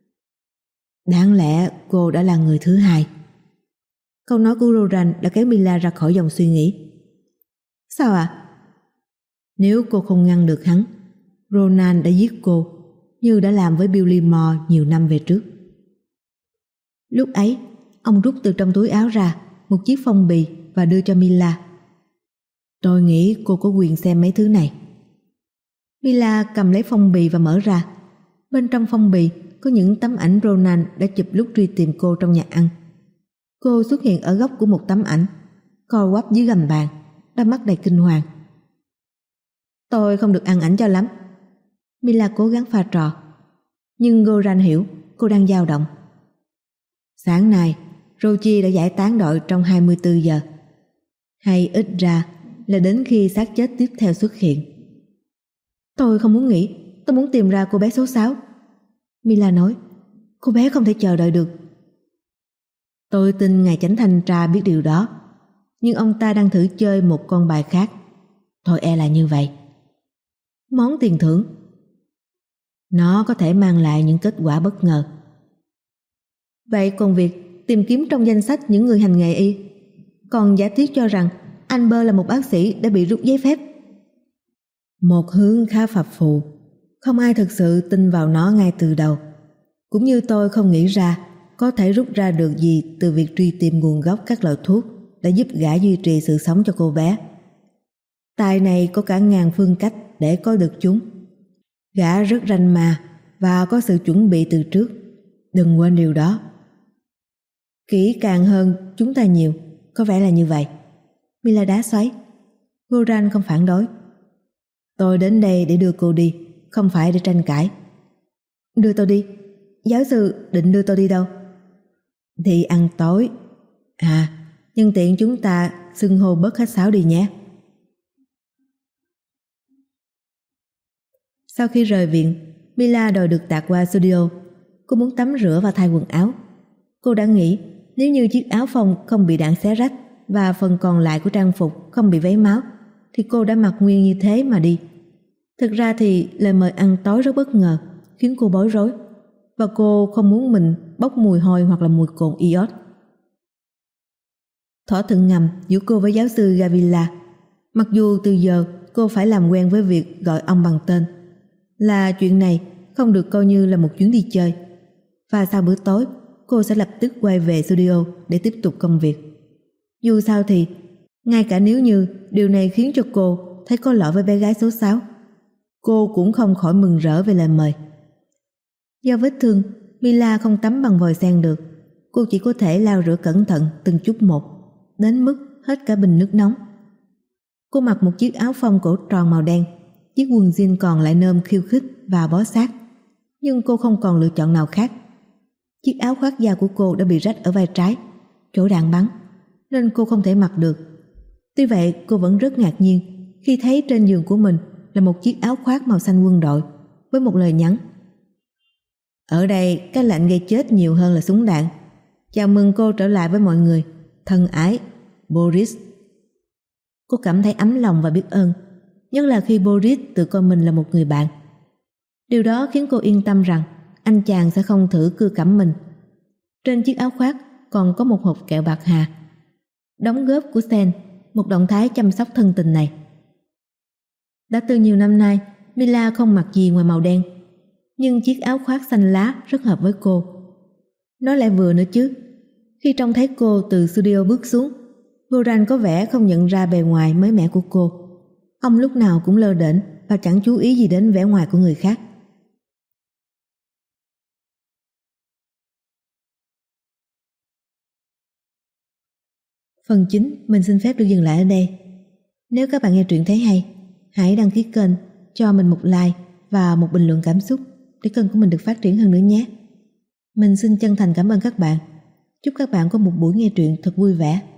Đáng lẽ cô đã là người thứ hai. Câu nói của Roran đã kéo Mila ra khỏi dòng suy nghĩ. Sao ạ? À? Nếu cô không ngăn được hắn, Ronan đã giết cô như đã làm với Billy Moore nhiều năm về trước. Lúc ấy, ông rút từ trong túi áo ra một chiếc phong bì và đưa cho Mila. Tôi nghĩ cô có quyền xem mấy thứ này. Mila cầm lấy phong bì và mở ra. Bên trong phong bì có những tấm ảnh Ronan đã chụp lúc truy tìm cô trong nhà ăn. Cô xuất hiện ở góc của một tấm ảnh, co quắp dưới gầm bàn, đôi mắt đầy kinh hoàng. Tôi không được ăn ảnh cho lắm. Mila cố gắng pha trò, nhưng Goran hiểu cô đang dao động. Sáng nay, Rochi đã giải tán đội trong hai mươi tư giờ. Hay ít ra là đến khi xác chết tiếp theo xuất hiện. Tôi không muốn nghĩ, tôi muốn tìm ra cô bé số sáu. Mila nói, cô bé không thể chờ đợi được. Tôi tin ngài chánh thanh tra biết điều đó, nhưng ông ta đang thử chơi một con bài khác. Tôi e là như vậy. Món tiền thưởng. Nó có thể mang lại những kết quả bất ngờ. Vậy còn việc tìm kiếm trong danh sách những người hành nghề y, còn giả thiết cho rằng Amber là một bác sĩ đã bị rút giấy phép. Một hướng khá phập phù. Không ai thực sự tin vào nó ngay từ đầu. Cũng như tôi không nghĩ ra có thể rút ra được gì từ việc truy tìm nguồn gốc các loại thuốc đã giúp gã duy trì sự sống cho cô bé. Tài này có cả ngàn phương cách để có được chúng. Gã rất ranh ma và có sự chuẩn bị từ trước. Đừng quên điều đó. Kỹ càng hơn chúng ta nhiều, có vẻ là như vậy. Mila đá xoáy. Goran không phản đối. Tôi đến đây để đưa cô đi, không phải để tranh cãi. Đưa tôi đi? Giáo sư định đưa tôi đi đâu? Đi ăn tối. À, nhân tiện chúng ta xưng hô bớt khách sáo đi nhé. Sau khi rời viện, Mila đòi được tạt qua studio. Cô muốn tắm rửa và thay quần áo. Cô đã nghĩ nếu như chiếc áo phông không bị đạn xé rách và phần còn lại của trang phục không bị vấy máu thì cô đã mặc nguyên như thế mà đi. Thực ra thì lời mời ăn tối rất bất ngờ, khiến cô bối rối, và cô không muốn mình bốc mùi hôi hoặc là mùi cồn iốt. Thỏa thuận ngầm giữa cô với giáo sư Gavila, mặc dù từ giờ cô phải làm quen với việc gọi ông bằng tên, là chuyện này không được coi như là một chuyến đi chơi. Và sau bữa tối, cô sẽ lập tức quay về studio để tiếp tục công việc. Dù sao thì, ngay cả nếu như điều này khiến cho cô thấy có lỗi với bé gái số sáu, cô cũng không khỏi mừng rỡ về lời mời. Do vết thương, Mila không tắm bằng vòi sen được. Cô chỉ có thể lau rửa cẩn thận từng chút một, đến mức hết cả bình nước nóng. Cô mặc một chiếc áo phông cổ tròn màu đen, chiếc quần jean còn lại nôm khiêu khích và bó sát. Nhưng cô không còn lựa chọn nào khác. Chiếc áo khoác da của cô đã bị rách ở vai trái, chỗ đạn bắn, nên cô không thể mặc được. Tuy vậy, cô vẫn rất ngạc nhiên khi thấy trên giường của mình là một chiếc áo khoác màu xanh quân đội với một lời nhắn. Ở đây cái lạnh gây chết nhiều hơn là súng đạn. Chào mừng cô trở lại với mọi người. Thân ái, Boris. Cô cảm thấy ấm lòng và biết ơn, nhất là khi Boris tự coi mình là một người bạn. Điều đó khiến cô yên tâm rằng anh chàng sẽ không thử cưa cẩm mình. Trên chiếc áo khoác còn có một hộp kẹo bạc hà, đóng góp của Sen, một động thái chăm sóc thân tình này. Đã từ nhiều năm nay, Mila không mặc gì ngoài màu đen, nhưng chiếc áo khoác xanh lá rất hợp với cô. Nó lại vừa nữa chứ. Khi trông thấy cô từ studio bước xuống, Goran có vẻ không nhận ra bề ngoài mới mẻ của cô. Ông lúc nào cũng lơ đễnh và chẳng chú ý gì đến vẻ ngoài của người khác. Phần chính mình xin phép được dừng lại ở đây. Nếu các bạn nghe truyện thấy hay, hãy đăng ký kênh, cho mình một like và một bình luận cảm xúc để kênh của mình được phát triển hơn nữa nhé. Mình xin chân thành cảm ơn các bạn. Chúc các bạn có một buổi nghe truyện thật vui vẻ.